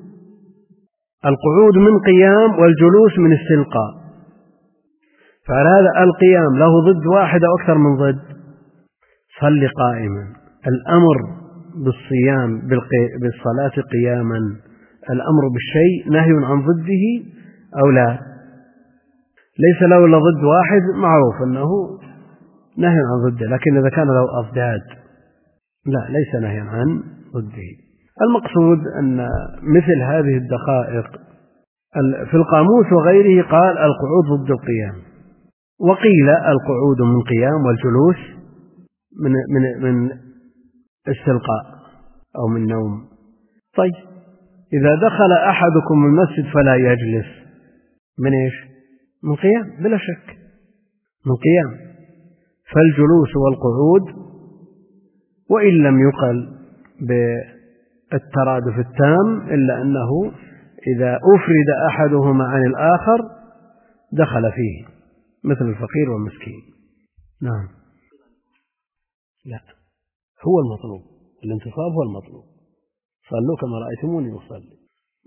القعود من قيام والجلوس من استلقاء، فعلى هذا القيام له ضد واحد أو أكثر من ضد. صل قائما، الأمر بالصيام بالصلاة قياما، الأمر بالشيء نهي عن ضده أو لا؟ ليس له إلا ضد واحد معروف أنه نهي عن ضده، لكن إذا كان له أضداد لا، ليس نهي عن ضده. المقصود أن مثل هذه الدقائق في القاموس وغيره قال القعود ضد القيام، وقيل القعود من قيام والجلوس من من من استلقاء أو من نوم. طيب إذا دخل أحدكم المسجد فلا يجلس، من إيش؟ من قيام بلا شك، من قيام. فالجلوس والقعود وإن لم يقل بالترادف التام إلا أنه إذا أفرد أحدهما عن الآخر دخل فيه، مثل الفقير والمسكين. نعم، لا، هو المطلوب، الانتصاب هو المطلوب. صلوا كما رأيتموني أصلي.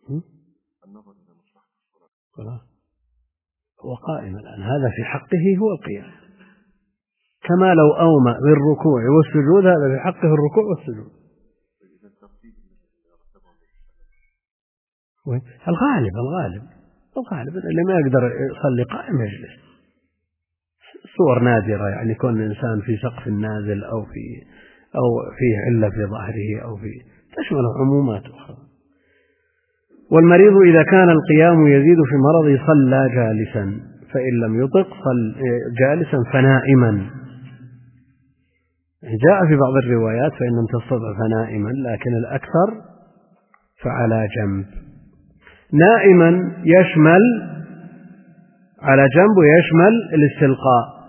هو قائم الآن، هذا في حقه هو القيام، كما لو أومأ بالركوع والسجود، هذا في حقه الركوع والسجود. الغالب الغالب الغالب اللي ما يقدر يصلي قائم يجلس. صور نادرة، يعني يكون الإنسان في سقف نازل أو في أو فيه علة في ظهره أو في تشمل عمومات أخرى. والمريض إذا كان القيام يزيد في مرضه صلى جالسا، فإن لم يطق صل جالسا فنائما. جاء في بعض الروايات فإن لم تستطع فنائما، لكن الأكثر فعلى جنب. نائما يشمل على جنب ويشمل الاستلقاء.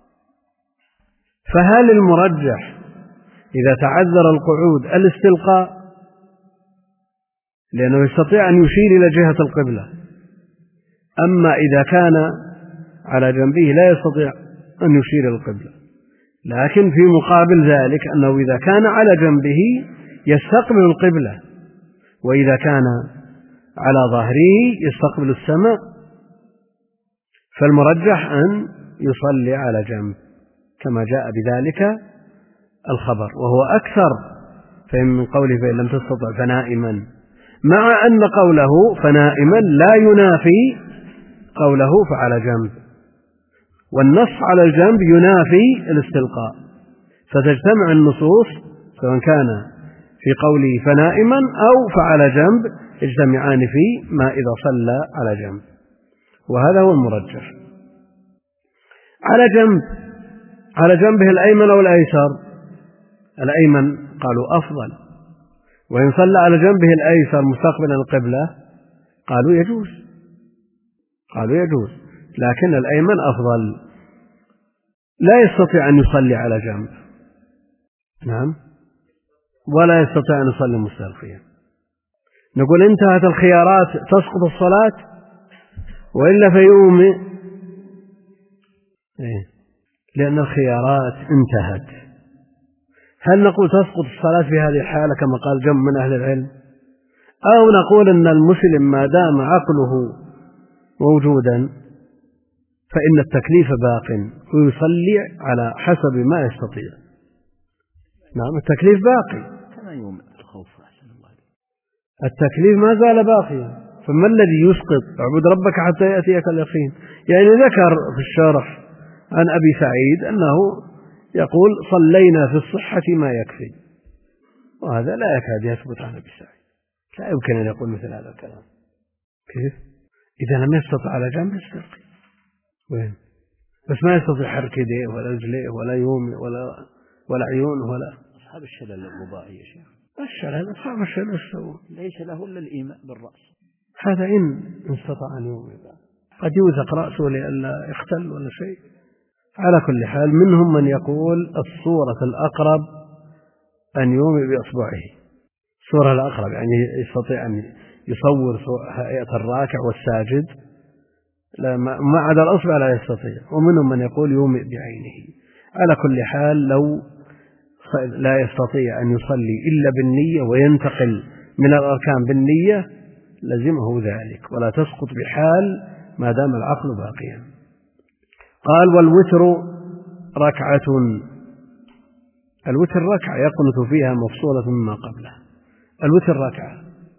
فهل المرجح إذا تعذر القعود الاستلقاء، لأنه يستطيع أن يشير إلى جهة القبلة، أما إذا كان على جنبه لا يستطيع أن يشير إلى القبلة، لكن في مقابل ذلك أنه إذا كان على جنبه يستقبل القبلة، وإذا كان على ظهره يستقبل السماء، فالمرجح أن يصلي على جنب كما جاء بذلك الخبر، وهو أكثر. فإن من قوله فإن لم تستطع فنائما، مع أن قوله فنائما لا ينافي قوله فعلى جنب، والنص على الجنب ينافي الاستلقاء، فتجتمع النصوص سواء كان في قوله فنائما أو فعلى جنب، يجتمعان في ما إذا صلى على جنب، وهذا هو المرجح. على جنب، على جنبه الأيمن أو الأيسر؟ الأيمن قالوا أفضل، وإن صلى على جنبه الأيسر مستقبلا القبلة قالوا يجوز، قالوا يجوز، لكن الأيمن أفضل. لا يستطيع أن يصلي على جنب، نعم، ولا يستطيع أن يصلي مستلقيا. نقول انتهت الخيارات تسقط الصلاة، وإلا فيؤمئ، إيه؟ لأن الخيارات انتهت. هل نقول تسقط الصلاة في هذه الحالة كما قال جمع من أهل العلم، أو نقول أن المسلم ما دام عقله موجودا فإن التكليف باق ويصلي على حسب ما يستطيع. نعم التكليف باقي، كما يوم الخوف أحسن الله. التكليف ما زال باقيا، فما الذي يسقط؟ اعبد ربك حتى يأتيك اليقين. يعني ذكر في الشرح عن أبي سعيد أنه يقول صلينا في الصحة ما يكفي، وهذا لا يكاد يثبت عن أبي سعيد، لا يمكن أن يقول مثل هذا الكلام. كيف؟ إذا لم يستطع على جنب يستلقي وين؟ بس ما يستطيع حرك يديه ولا رجليه ولا يوم ولا ولا عيون ولا. أصحاب الشلل الرباعي يا شيخ، الشلل أصحاب الشلل السوء ليس له إلا الإيماء بالرأس، هذا إن استطاع أن يومئ، قد يوثق رأسه لئلا يختل ولا شيء. على كل حال منهم من يقول الصورة الأقرب أن يومئ بأصبعه، الصورة الأقرب يعني يستطيع أن يصور هيئة الراكع والساجد، ما عدا الأصبع لا يستطيع. ومنهم من يقول يومئ بعينه. على كل حال لو لا يستطيع أن يصلي إلا بالنية وينتقل من الأركان بالنية لزمه ذلك، ولا تسقط بحال ما دام العقل باقيا. قال والوتر ركعة، الوتر ركعة يقنت فيها مفصولة مما قبله. الوتر ركعة.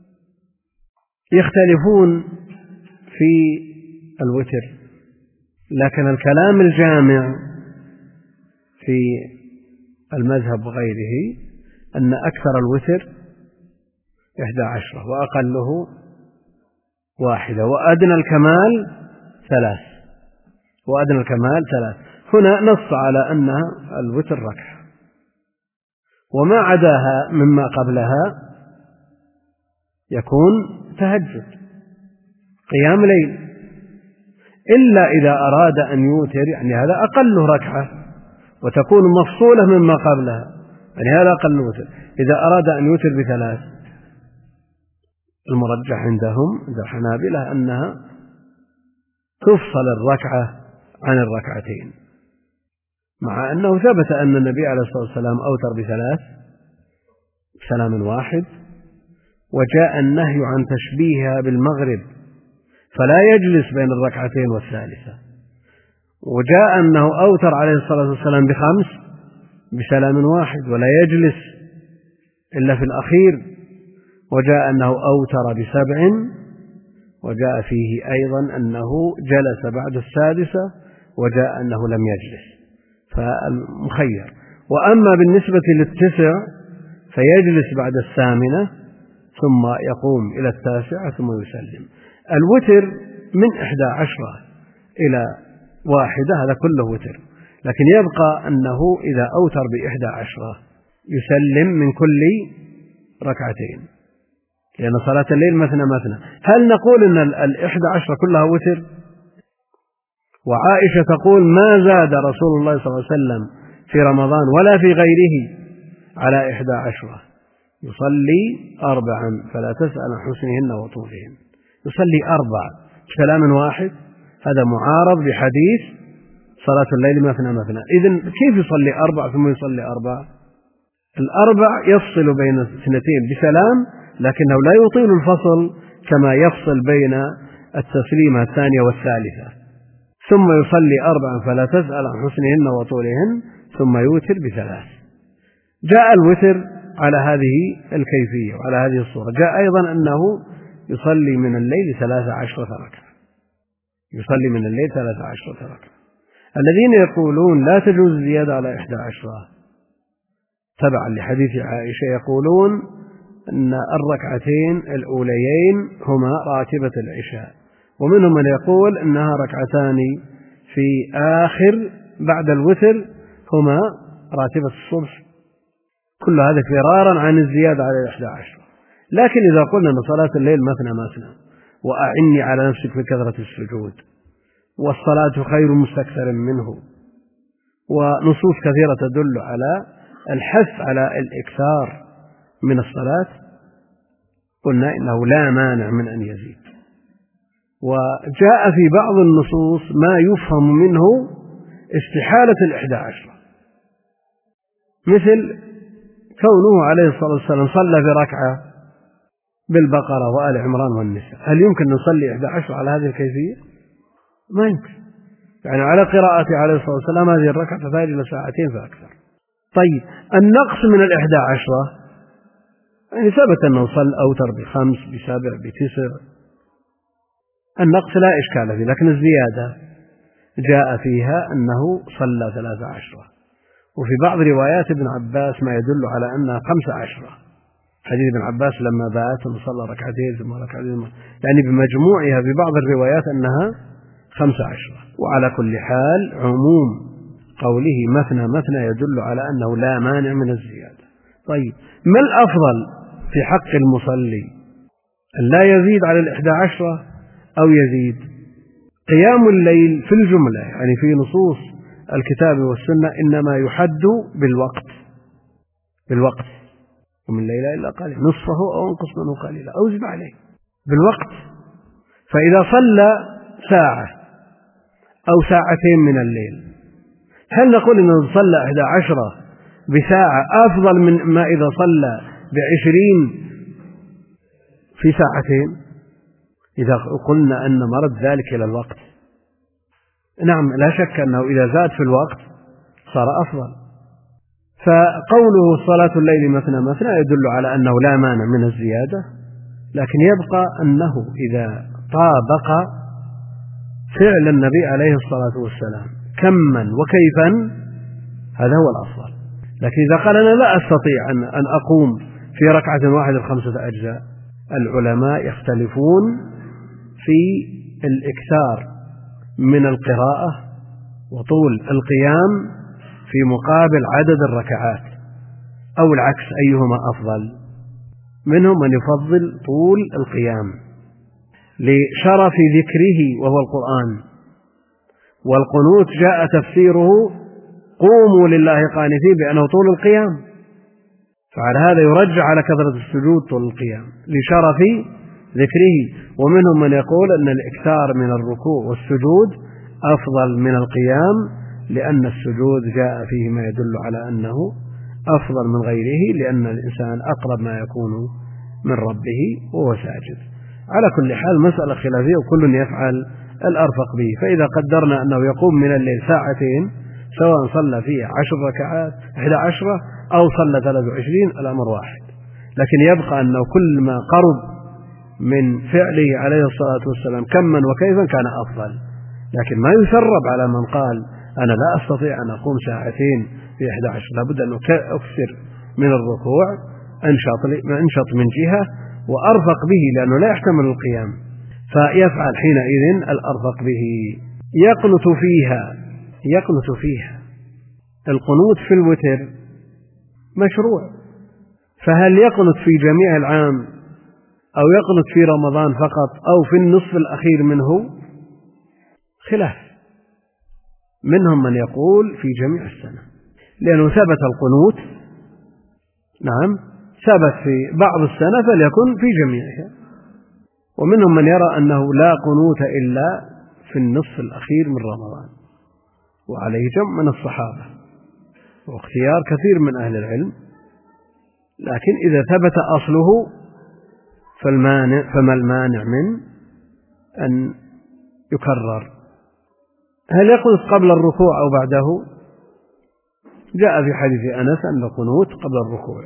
يختلفون في الوتر، لكن الكلام الجامع في المذهب وغيره أن أكثر الوتر إحدى عشرة وأقله واحدة وأدنى الكمال ثلاث وأدنى الكمال ثلاث. هنا نص على أنها الوتر ركعة، وما عداها مما قبلها يكون تهجد قيام ليل، إلا إذا أراد أن يوتر، يعني هذا أقله ركعة وتكون مفصولة مما قبلها، يعني هذا أقل وتر. إذا أراد أن يوتر بثلاث، المرجح عندهم عند الحنابلة أنها تفصل الركعة عن الركعتين، مع أنه ثبت أن النبي عليه الصلاة والسلام أوتر بثلاث بسلام واحد، وجاء النهي عن تشبيهها بالمغرب فلا يجلس بين الركعتين والثالثة، وجاء أنه أوتر عليه الصلاة والسلام بخمس بسلام واحد ولا يجلس إلا في الأخير، وجاء أنه أوتر بسبع، وجاء فيه أيضا أنه جلس بعد السادسة، وجاء أنه لم يجلس، فالمخير. وأما بالنسبة للتسع فيجلس بعد الثامنة ثم يقوم إلى التاسعة ثم يسلم. الوتر من إحدى عشرة إلى واحدة هذا كله وتر، لكن يبقى أنه إذا أوتر بإحدى عشرة يسلم من كل ركعتين، لأن صلاة الليل مثنى مثنى. هل نقول أن الإحدى عشرة كلها وتر؟ وعائشة تقول ما زاد رسول الله صلى الله عليه وسلم في رمضان ولا في غيره على إحدى عشرة، يصلي أربعا فلا تسأل عن حسنهن وطولهن، يصلي أربع كلام واحد. هذا معارض بحديث صلاة الليل مثنى مثنى. إذن كيف يصلي أربع ثم يصلي أربع؟ الأربع يفصل بين اثنتين بسلام، لكنه لا يطيل الفصل كما يفصل بين التسليمة الثانية والثالثة. ثم يصلي أربعا فلا تسأل عن حسنهن وطولهن ثم يوتر بثلاث. جاء الوتر على هذه الكيفية وعلى هذه الصورة. جاء أيضا أنه يصلي من الليل ثلاث عشرة ركعة، يصلي من الليل ثلاث عشرة ركعة. الذين يقولون لا تجوز الزيادة على إحدى عشرة تبعا لحديث عائشة يقولون أن الركعتين الأوليين هما راتبة العشاء، ومنهم من يقول أنها ركعتان في آخر بعد الوتر هما راتبة الصبح. كل هذا فرارا عن الزيادة على إحدى عشرة. لكن إذا قلنا أن صلاة الليل مثنى مثنى، وأعني على نفسك بكثرة السجود، والصلاة خير مستكثر منه، ونصوص كثيرة تدل على الحث على الإكثار من الصلاة، قلنا إنه لا مانع من أن يزيد. وجاء في بعض النصوص ما يفهم منه استحالة الإحدى عشرة، مثل كونه عليه الصلاة والسلام صلى في ركعة بالبقرة وآل عمران والنساء. هل يمكن نصلي إحدى عشرة على هذه الكيفية؟ ما يمكن. يعني على قراءة عليه الصلاة والسلام هذه الركعة تحتاج إلى ساعتين فأكثر. طيب النقص من الإحدى عشرة يعني ثبت أنه صلى أوتر بخمس بسبع بتسع، النقص لا إشكال فيه، لكن الزيادة جاء فيها أنه صلى ثلاث عشرة، وفي بعض روايات ابن عباس ما يدل على أنها خمس عشرة، حديث ابن عباس لما بات وصلى ركعتين ثم ركعتين، يعني بمجموعها في بعض الروايات أنها خمس عشرة. وعلى كل حال عموم قوله مثنى مثنى يدل على أنه لا مانع من الزيادة. طيب ما الأفضل في حق المصلي، أن لا يزيد على الإحدى عشرة أو يزيد؟ قيام الليل في الجملة يعني في نصوص الكتاب والسنة إنما يحد بالوقت بالوقت ومن الليل إلا قليلا نصفه أو انقص منه قليلا أو زد عليه بالوقت. فإذا صلى ساعة أو ساعتين من الليل، هل نقول إنه صلى إحدى عشرة بساعة أفضل من ما إذا صلى بعشرين في ساعتين؟ إذا قلنا أن مرد ذلك إلى الوقت، نعم لا شك أنه إذا زاد في الوقت صار أفضل. فقوله صلاة الليل مثنى مثنى يدل على أنه لا مانع من الزيادة، لكن يبقى أنه إذا طابق فعل النبي عليه الصلاة والسلام كما وكيفا هذا هو الأفضل. لكن إذا قال أنا لا أستطيع أن, أن أقوم في ركعة واحدة خمسة أجزاء، العلماء يختلفون في الإكثار من القراءة وطول القيام في مقابل عدد الركعات أو العكس، أيهما أفضل؟ منهم من يفضل طول القيام لشرف ذكره وهو القرآن، والقنوت جاء تفسيره قوموا لله قانتين بأنه طول القيام، فعلى هذا يرجع على كثرة السجود طول القيام لشرف ذكره. ومنهم من يقول أن الإكثار من الركوع والسجود أفضل من القيام، لأن السجود جاء فيه ما يدل على أنه أفضل من غيره، لأن الإنسان أقرب ما يكون من ربه وهو ساجد. على كل حال مسألة خلافية وكل يفعل الأرفق به. فإذا قدرنا أنه يقوم من الليل ساعتين سواء صلى فيه عشر ركعات إحدى عشرة أو صلى ثلاث وعشرين الأمر واحد، لكن يبقى أنه كل ما قرب من فعله عليه الصلاة والسلام كما وكيفا كان أفضل. لكن ما يسرب على من قال أنا لا أستطيع أن أقوم ساعتين في إحدى عشر، لابد أن أكثر من الركوع، أنشط, أنشط من جهة وأرفق به لأنه لا يحتمل القيام، فيفعل حينئذ الأرفق به. يقنت فيها يقنت فيها القنوت في الوتر مشروع، فهل يقنت في جميع العام أو يقنت في رمضان فقط أو في النصف الأخير منه؟ خلاف، منهم من يقول في جميع السنة، لأنه ثبت القنوت، نعم ثبت في بعض السنة فليكن في جميعها. ومنهم من يرى أنه لا قنوت إلا في النصف الأخير من رمضان، وعليه جمع من الصحابة واختيار كثير من أهل العلم. لكن إذا ثبت أصله فالمانع فما المانع من أن يكرر. هل يقنت قبل الركوع أو بعده؟ جاء في حديث أنس أن القنوت قبل الركوع،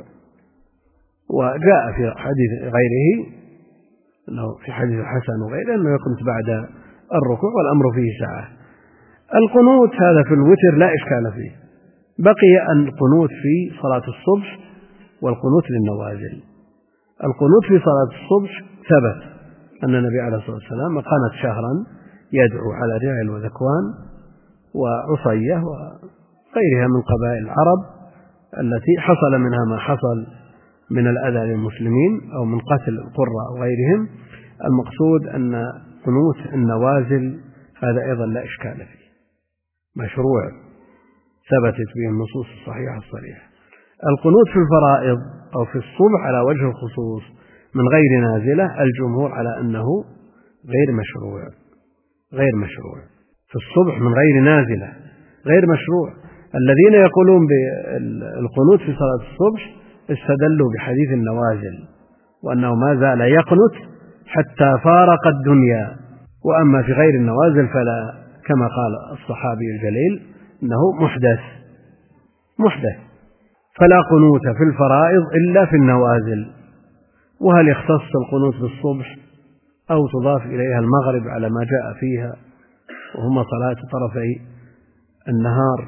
وجاء في حديث غيره أنه في حديث الحسن وغيره أنه يقنت بعد الركوع والأمر فيه ساعة. القنوت هذا في الوتر لا إشكال فيه. بقي أن القنوت في صلاة الصبح والقنوت للنوازل. القنوت في صلاة الصبح ثبت أن النبي عليه الصلاة والسلام قنت شهرا يدعو على رعل وذكوان وعصية وغيرها من قبائل العرب التي حصل منها ما حصل من الأذى للمسلمين أو من قتل القرى وغيرهم. المقصود أن قنوت النوازل هذا أيضا لا إشكال فيه، مشروع ثبتت به النصوص الصحيحة الصريحة. القنوت في الفرائض أو في الصبح على وجه الخصوص من غير نازلة الجمهور على أنه غير مشروع غير مشروع في الصبح من غير نازلة غير مشروع. الذين يقولون بالقنوت في صلاة الصبح استدلوا بحديث النوازل وأنه ما زال يقنت حتى فارق الدنيا، وأما في غير النوازل فلا كما قال الصحابي الجليل إنه محدث محدث. فلا قنوت في الفرائض إلا في النوازل. وهل يختص القنوت بالصبح أو تضاف إليها المغرب على ما جاء فيها وهما صلاة طرفي النهار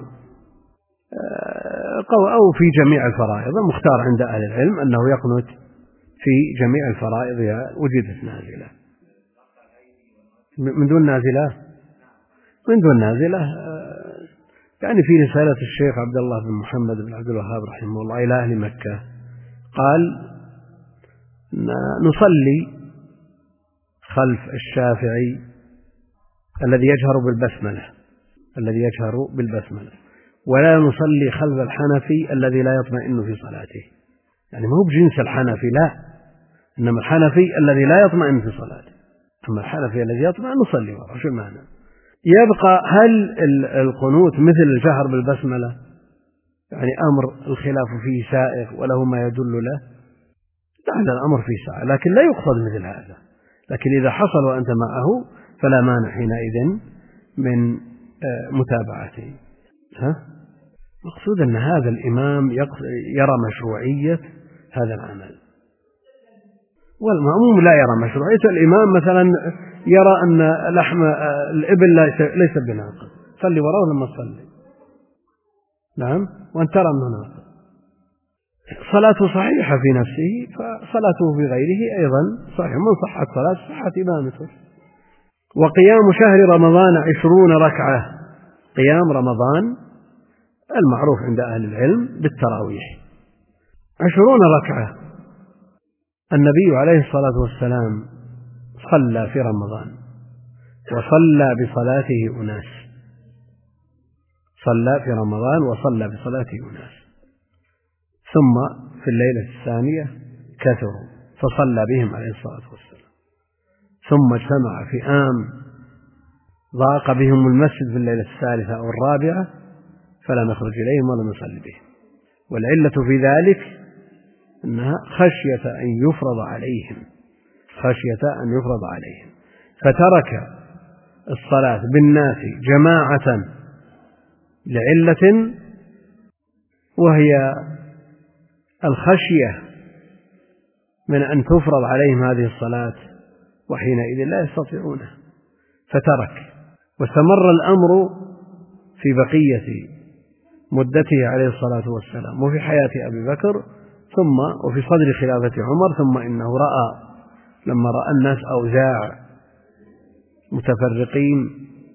أو في جميع الفرائض؟ المختار عند أهل العلم أنه يقنت في جميع الفرائض إذا وجدت نازلة. من دون نازلة من دون نازلة يعني في رسالة الشيخ عبد الله بن محمد بن عبد الوهاب رحمه الله إلى أهل مكة قال نصلي خلف الشافعي الذي يجهر بالبسملة الذي يجهر بالبسملة ولا نصلي خلف الحنفي الذي لا يطمئن في صلاته. يعني ما هو بجنس الحنفي، لا، إنما الحنفي الذي لا يطمئن في صلاته، أما الحنفي الذي يطمئن نصلي وراءه. شو المعنى؟ يبقى هل القنوت مثل الجهر بالبسملة؟ يعني أمر الخلاف فيه سائغ وله ما يدل له، لعل الأمر فيه سائغ لكن لا يقصد مثل هذا. لكن إذا حصل وأنت معه فلا مانع حينئذ من متابعته. ها؟ مقصود أن هذا الإمام يرى مشروعية هذا العمل، والمأموم لا يرى مشروعية. الإمام مثلا يرى أن لحم الإبل ليس بناقض، صلي وراه لما تصلي، نعم، وأن ترى أنه ناقض، صلاته صحيحة في نفسه فصلاته في غيره أيضا صحيح، من صحت صلاة صحت إمامته. وقيام شهر رمضان عشرون ركعة، قيام رمضان المعروف عند أهل العلم بالتراويح عشرون ركعة. النبي عليه الصلاة والسلام صلى في رمضان وصلى بصلاته أناس، صلى في رمضان وصلى بصلاته أناس، ثم في الليلة الثانية كثروا فصلى بهم عليه الصلاة والسلام، ثم اجتمع فئام ضاق بهم المسجد في الليلة الثالثة أو الرابعة فلا نخرج إليهم ولا نصلي بهم. والعلة في ذلك أنها خشية أن يفرض عليهم خشية أن يفرض عليهم فترك الصلاة بالناس جماعة لعلة وهي الخشية من أن تفرض عليهم هذه الصلاة وحينئذ لا يستطيعونه فترك. واستمر الأمر في بقية مدته عليه الصلاة والسلام وفي حياة أبي بكر ثم وفي صدر خلافة عمر. ثم إنه رأى لما رأى الناس أوزاع متفرقين،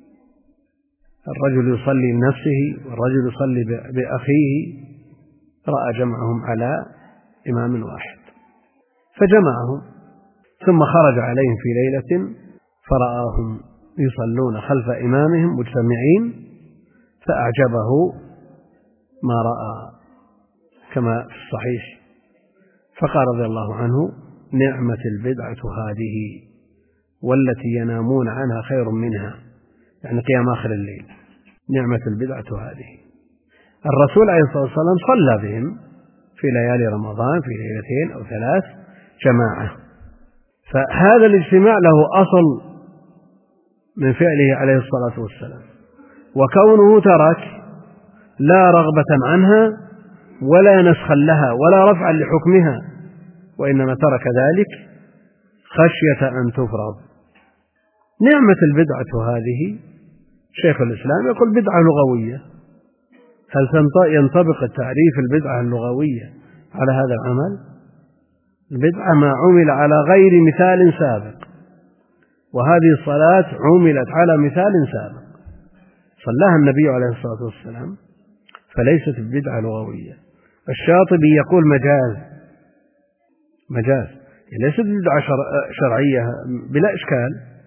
الرجل يصلي لنفسه والرجل يصلي بأخيه، رأى جمعهم على إمام واحد فجمعهم، ثم خرج عليهم في ليلة فرآهم يصلون خلف إمامهم مجتمعين فأعجبه ما رأى كما في الصحيح، فقال رضي الله عنه: نعمة البدعة هذه والتي ينامون عنها خير منها، يعني قيام آخر الليل، نعمة البدعة هذه. الرسول عليه الصلاة والسلام صلى بهم في ليالي رمضان في ليلتين أو ثلاث جماعة، فهذا الاجتماع له أصل من فعله عليه الصلاة والسلام، وكونه ترك لا رغبة عنها ولا نسخا لها ولا رفعا لحكمها، وإنما ترك ذلك خشية أن تفرض. نعمة البدعة هذه شيخ الإسلام يقول بدعة لغوية. هل ينطبق التعريف البدعة اللغوية على هذا العمل؟ البدعة ما عمل على غير مثال سابق، وهذه الصلاة عملت على مثال سابق صلاها النبي عليه الصلاة والسلام، فليست بدعة لغوية. الشاطبي يقول مجاز مجاز ليست بدعة شرعية بلا إشكال.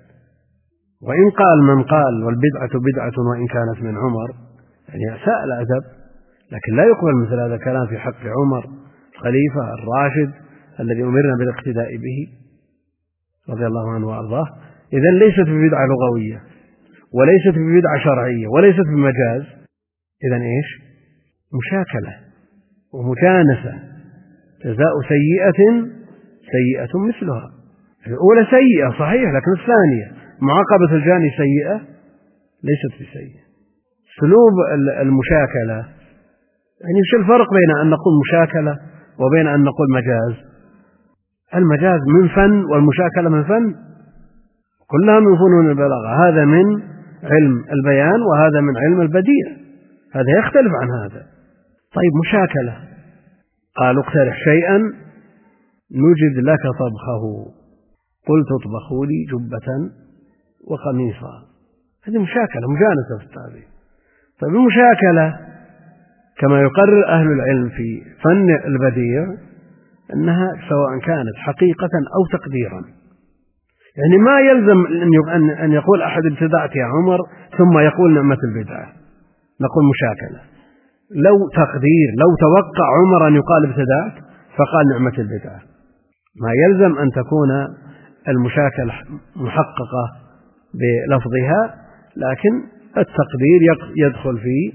وإن قال من قال والبدعة بدعة وإن كانت من عمر، يعني أساء الأدب، لكن لا يقبل مثل هذا الكلام في حق عمر الخليفة الراشد الذي أمرنا بالاقتداء به رضي الله عنه وأرضاه. إذن ليست ببدعة لغوية وليست ببدعة شرعية وليست بمجاز. إذن إيش؟ مشاكلة ومجانسة، جزاء سيئة سيئة مثلها. الأولى سيئة صحيح، لكن الثانية معاقبة الجاني سيئة ليست بسيئة. أسلوب المشاكلة، يعني إيش الفرق بين أن نقول مشاكلة وبين أن نقول مجاز؟ المجاز من فن والمشاكلة من فن، كلها من فنون البلاغة. هذا من علم البيان وهذا من علم البديع، هذا يختلف عن هذا. طيب مشاكلة، قالوا اقترح شيئا نجد لك طبخه، قلت اطبخوا لي جبة وقميصا، هذه مشاكلة، مجانسة في التعبير. طيب المشاكلة كما يقرر أهل العلم في فن البديع أنها سواء كانت حقيقة أو تقديرا، يعني ما يلزم أن يقول أحد ابتدعت يا عمر ثم يقول نعمة البدعة، نقول مشاكلة. لو تقدير، لو توقع عمر أن يقال ابتدعت فقال نعمة البدعة، ما يلزم أن تكون المشاكلة محققة بلفظها، لكن التقدير يدخل في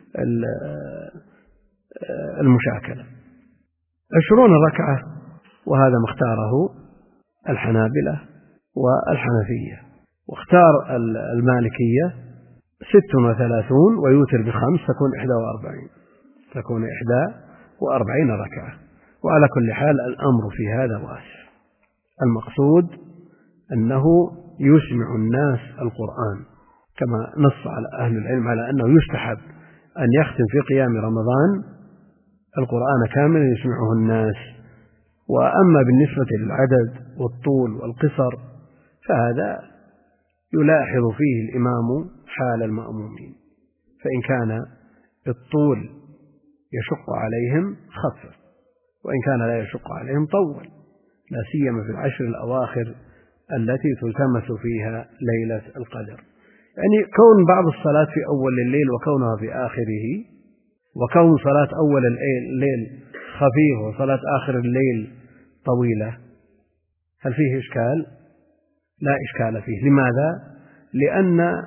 المشاكلة. عشرون ركعة، وهذا مختاره الحنابلة والحنفية، واختار المالكية ست وثلاثون ويوتر بخمس تكون إحدى وأربعين، تكون إحدى وأربعين ركعة. وعلى كل حال الأمر في هذا واسع، المقصود أنه يسمع الناس القرآن، كما نص على أهل العلم على أنه يستحب أن يختم في قيام رمضان القرآن كاملا يسمعه الناس. وأما بالنسبة للعدد والطول والقصر فهذا يلاحظ فيه الإمام حال المأمومين، فإن كان الطول يشق عليهم خفف، وإن كان لا يشق عليهم طول، لا سيما في العشر الأواخر التي تلتمس فيها ليلة القدر. يعني كون بعض الصلاة في أول الليل وكونها في آخره، وكون صلاة أول الليل خفيفة وصلاة آخر الليل طويلة، هل فيه إشكال؟ لا إشكال فيه. لماذا؟ لأن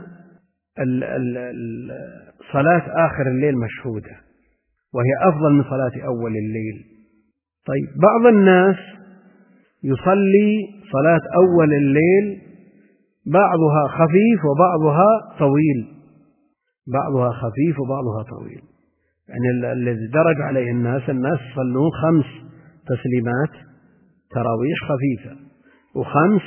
صلاة آخر الليل مشهودة وهي أفضل من صلاة أول الليل. طيب بعض الناس يصلي صلاة أول الليل بعضها خفيف وبعضها طويل، بعضها خفيف وبعضها طويل، يعني الذي درج عليه الناس الناس صلوا خمس تسليمات تراويح خفيفة وخمس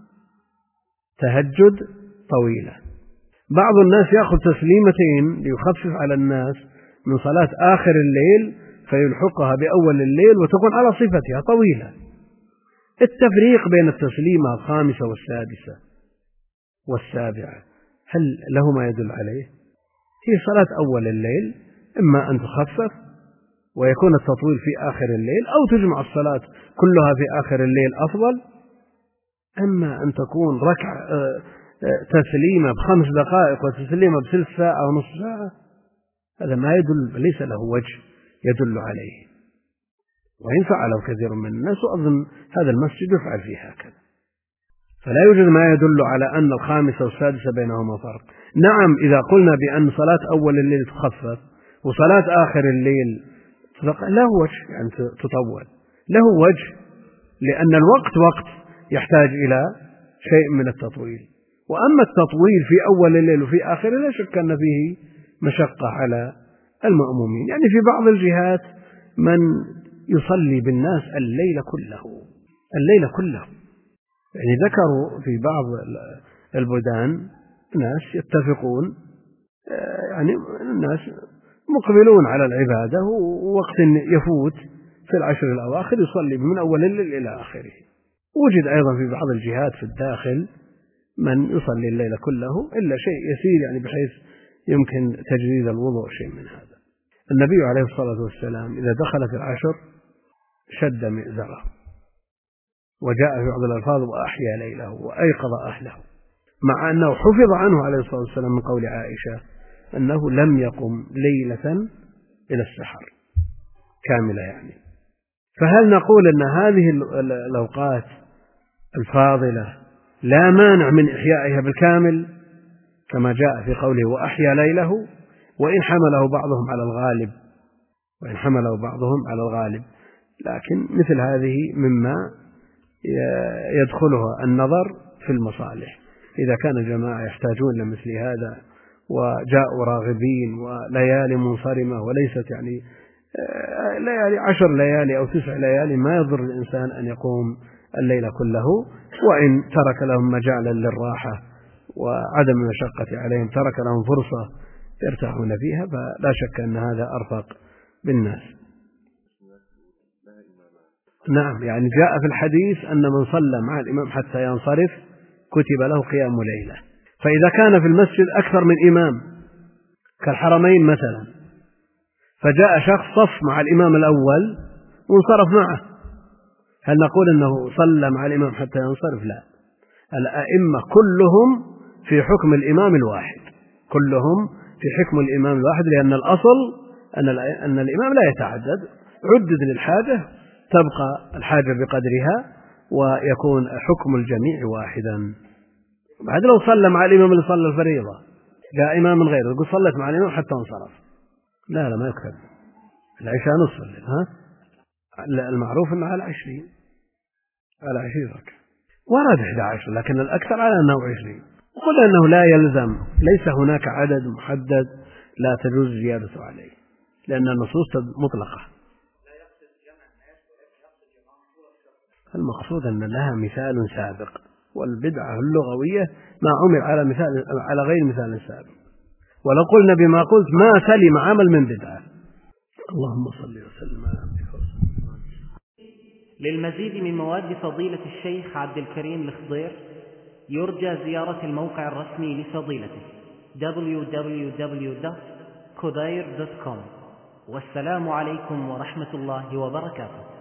تهجد طويلة. بعض الناس يأخذ تسليمتين ليخفف على الناس من صلاة آخر الليل فيلحقها بأول الليل وتكون على صفتها طويلة. التفريق بين التسليمة الخامسة والسادسة والسابعة هل له ما يدل عليه؟ هي صلاة أول الليل إما أن تخفف ويكون التطويل في آخر الليل، أو تجمع الصلاة كلها في آخر الليل أفضل. أما أن تكون ركعة تسليمة بخمس دقائق وتسليمة بثلث ساعة ونصف ساعة، هذا ما يدل، ليس له وجه يدل عليه. وإن فعله كثير من الناس، وأظن هذا المسجد يفعل فيه هكذا، فلا يوجد ما يدل على أن الخامسة والسادسة بينهما فرق. نعم إذا قلنا بأن صلاة أول الليل تخفف وصلاة آخر الليل له وجه، يعني تطول، له وجه، لأن الوقت وقت يحتاج إلى شيء من التطويل. وأما التطويل في أول الليل وفي آخر لا شك أن فيه مشقة على المأمومين. يعني في بعض الجهات من يصلي بالناس الليل كله، الليل كله، يعني ذكروا في بعض البلدان ناس يتفقون، يعني الناس مقبلون على العبادة ووقت يفوت في العشر الأواخر يصلي من أول الليل إلى آخره. وجد أيضا في بعض الجهات في الداخل من يصلي الليل كله إلا شيء يسير، يعني بحيث يمكن تجديد الوضوء شيء من هذا. النبي عليه الصلاة والسلام إذا دخل في العشر شد مئزره، وجاء في بعض الألفاظ وأحيا ليله وأيقظ أهله، مع أنه حفظ عنه عليه الصلاة والسلام من قول عائشة أنه لم يقم ليلة إلى السحر كاملة. يعني فهل نقول أن هذه الأوقات الفاضلة لا مانع من إحيائها بالكامل كما جاء في قوله وأحيا ليله، وإن حمله بعضهم على الغالب، وإن حمله بعضهم على الغالب، لكن مثل هذه مما يدخلها النظر في المصالح. إذا كان الجماعة يحتاجون لمثل هذا وجاءوا راغبين وليالي منصرمة وليست يعني ليالي عشر ليالي أو تسع ليالي، ما يضر الإنسان أن يقوم الليل كله، وإن ترك لهم مجالا للراحة وعدم المشقة عليهم ترك لهم فرصة يرتاحون فيها، فلا شك أن هذا أرفق بالناس. نعم، يعني جاء في الحديث أن من صلى مع الإمام حتى ينصرف كتب له قيام ليلة. فإذا كان في المسجد أكثر من إمام كالحرمين مثلا، فجاء شخص صف مع الإمام الأول وانصرف معه، هل نقول أنه صلى مع الإمام حتى ينصرف؟ لا، الأئمة كلهم في حكم الإمام الواحد، كلهم في حكم الإمام الواحد، لأن الأصل أن الإمام لا يتعدد، عدد للحاجة تبقى الحاجة بقدرها ويكون حكم الجميع واحدا. بعد لو صلى مع الإمام اللي صلى الفريضة جاء إمام من غيره يقول صلت مع الإمام حتى انصرف، لا لا ما يكتب، العشاء نصف الليل، ها المعروف أنه على عشرين على عشرين ركعة، ورد إحدى عشر لكن الأكثر على أنه عشرين. وقل أنه لا يلزم، ليس هناك عدد محدد لا تجوز زيادة عليه، لأن النصوص مطلقة. المقصود أن لها مثال سابق، والبدعة اللغوية ما عمل على مثال على غير مثال سابق، ولو قلنا بما قلت ما سلم عمل من بدعة. اللهم صل وسلم على عبدك ورسولك. للمزيد من مواد فضيلة الشيخ عبد الكريم الخضير يرجى زيارة الموقع الرسمي لفضيلته دبليو دبليو دبليو دوت كوداير دوت كوم. والسلام عليكم ورحمة الله وبركاته.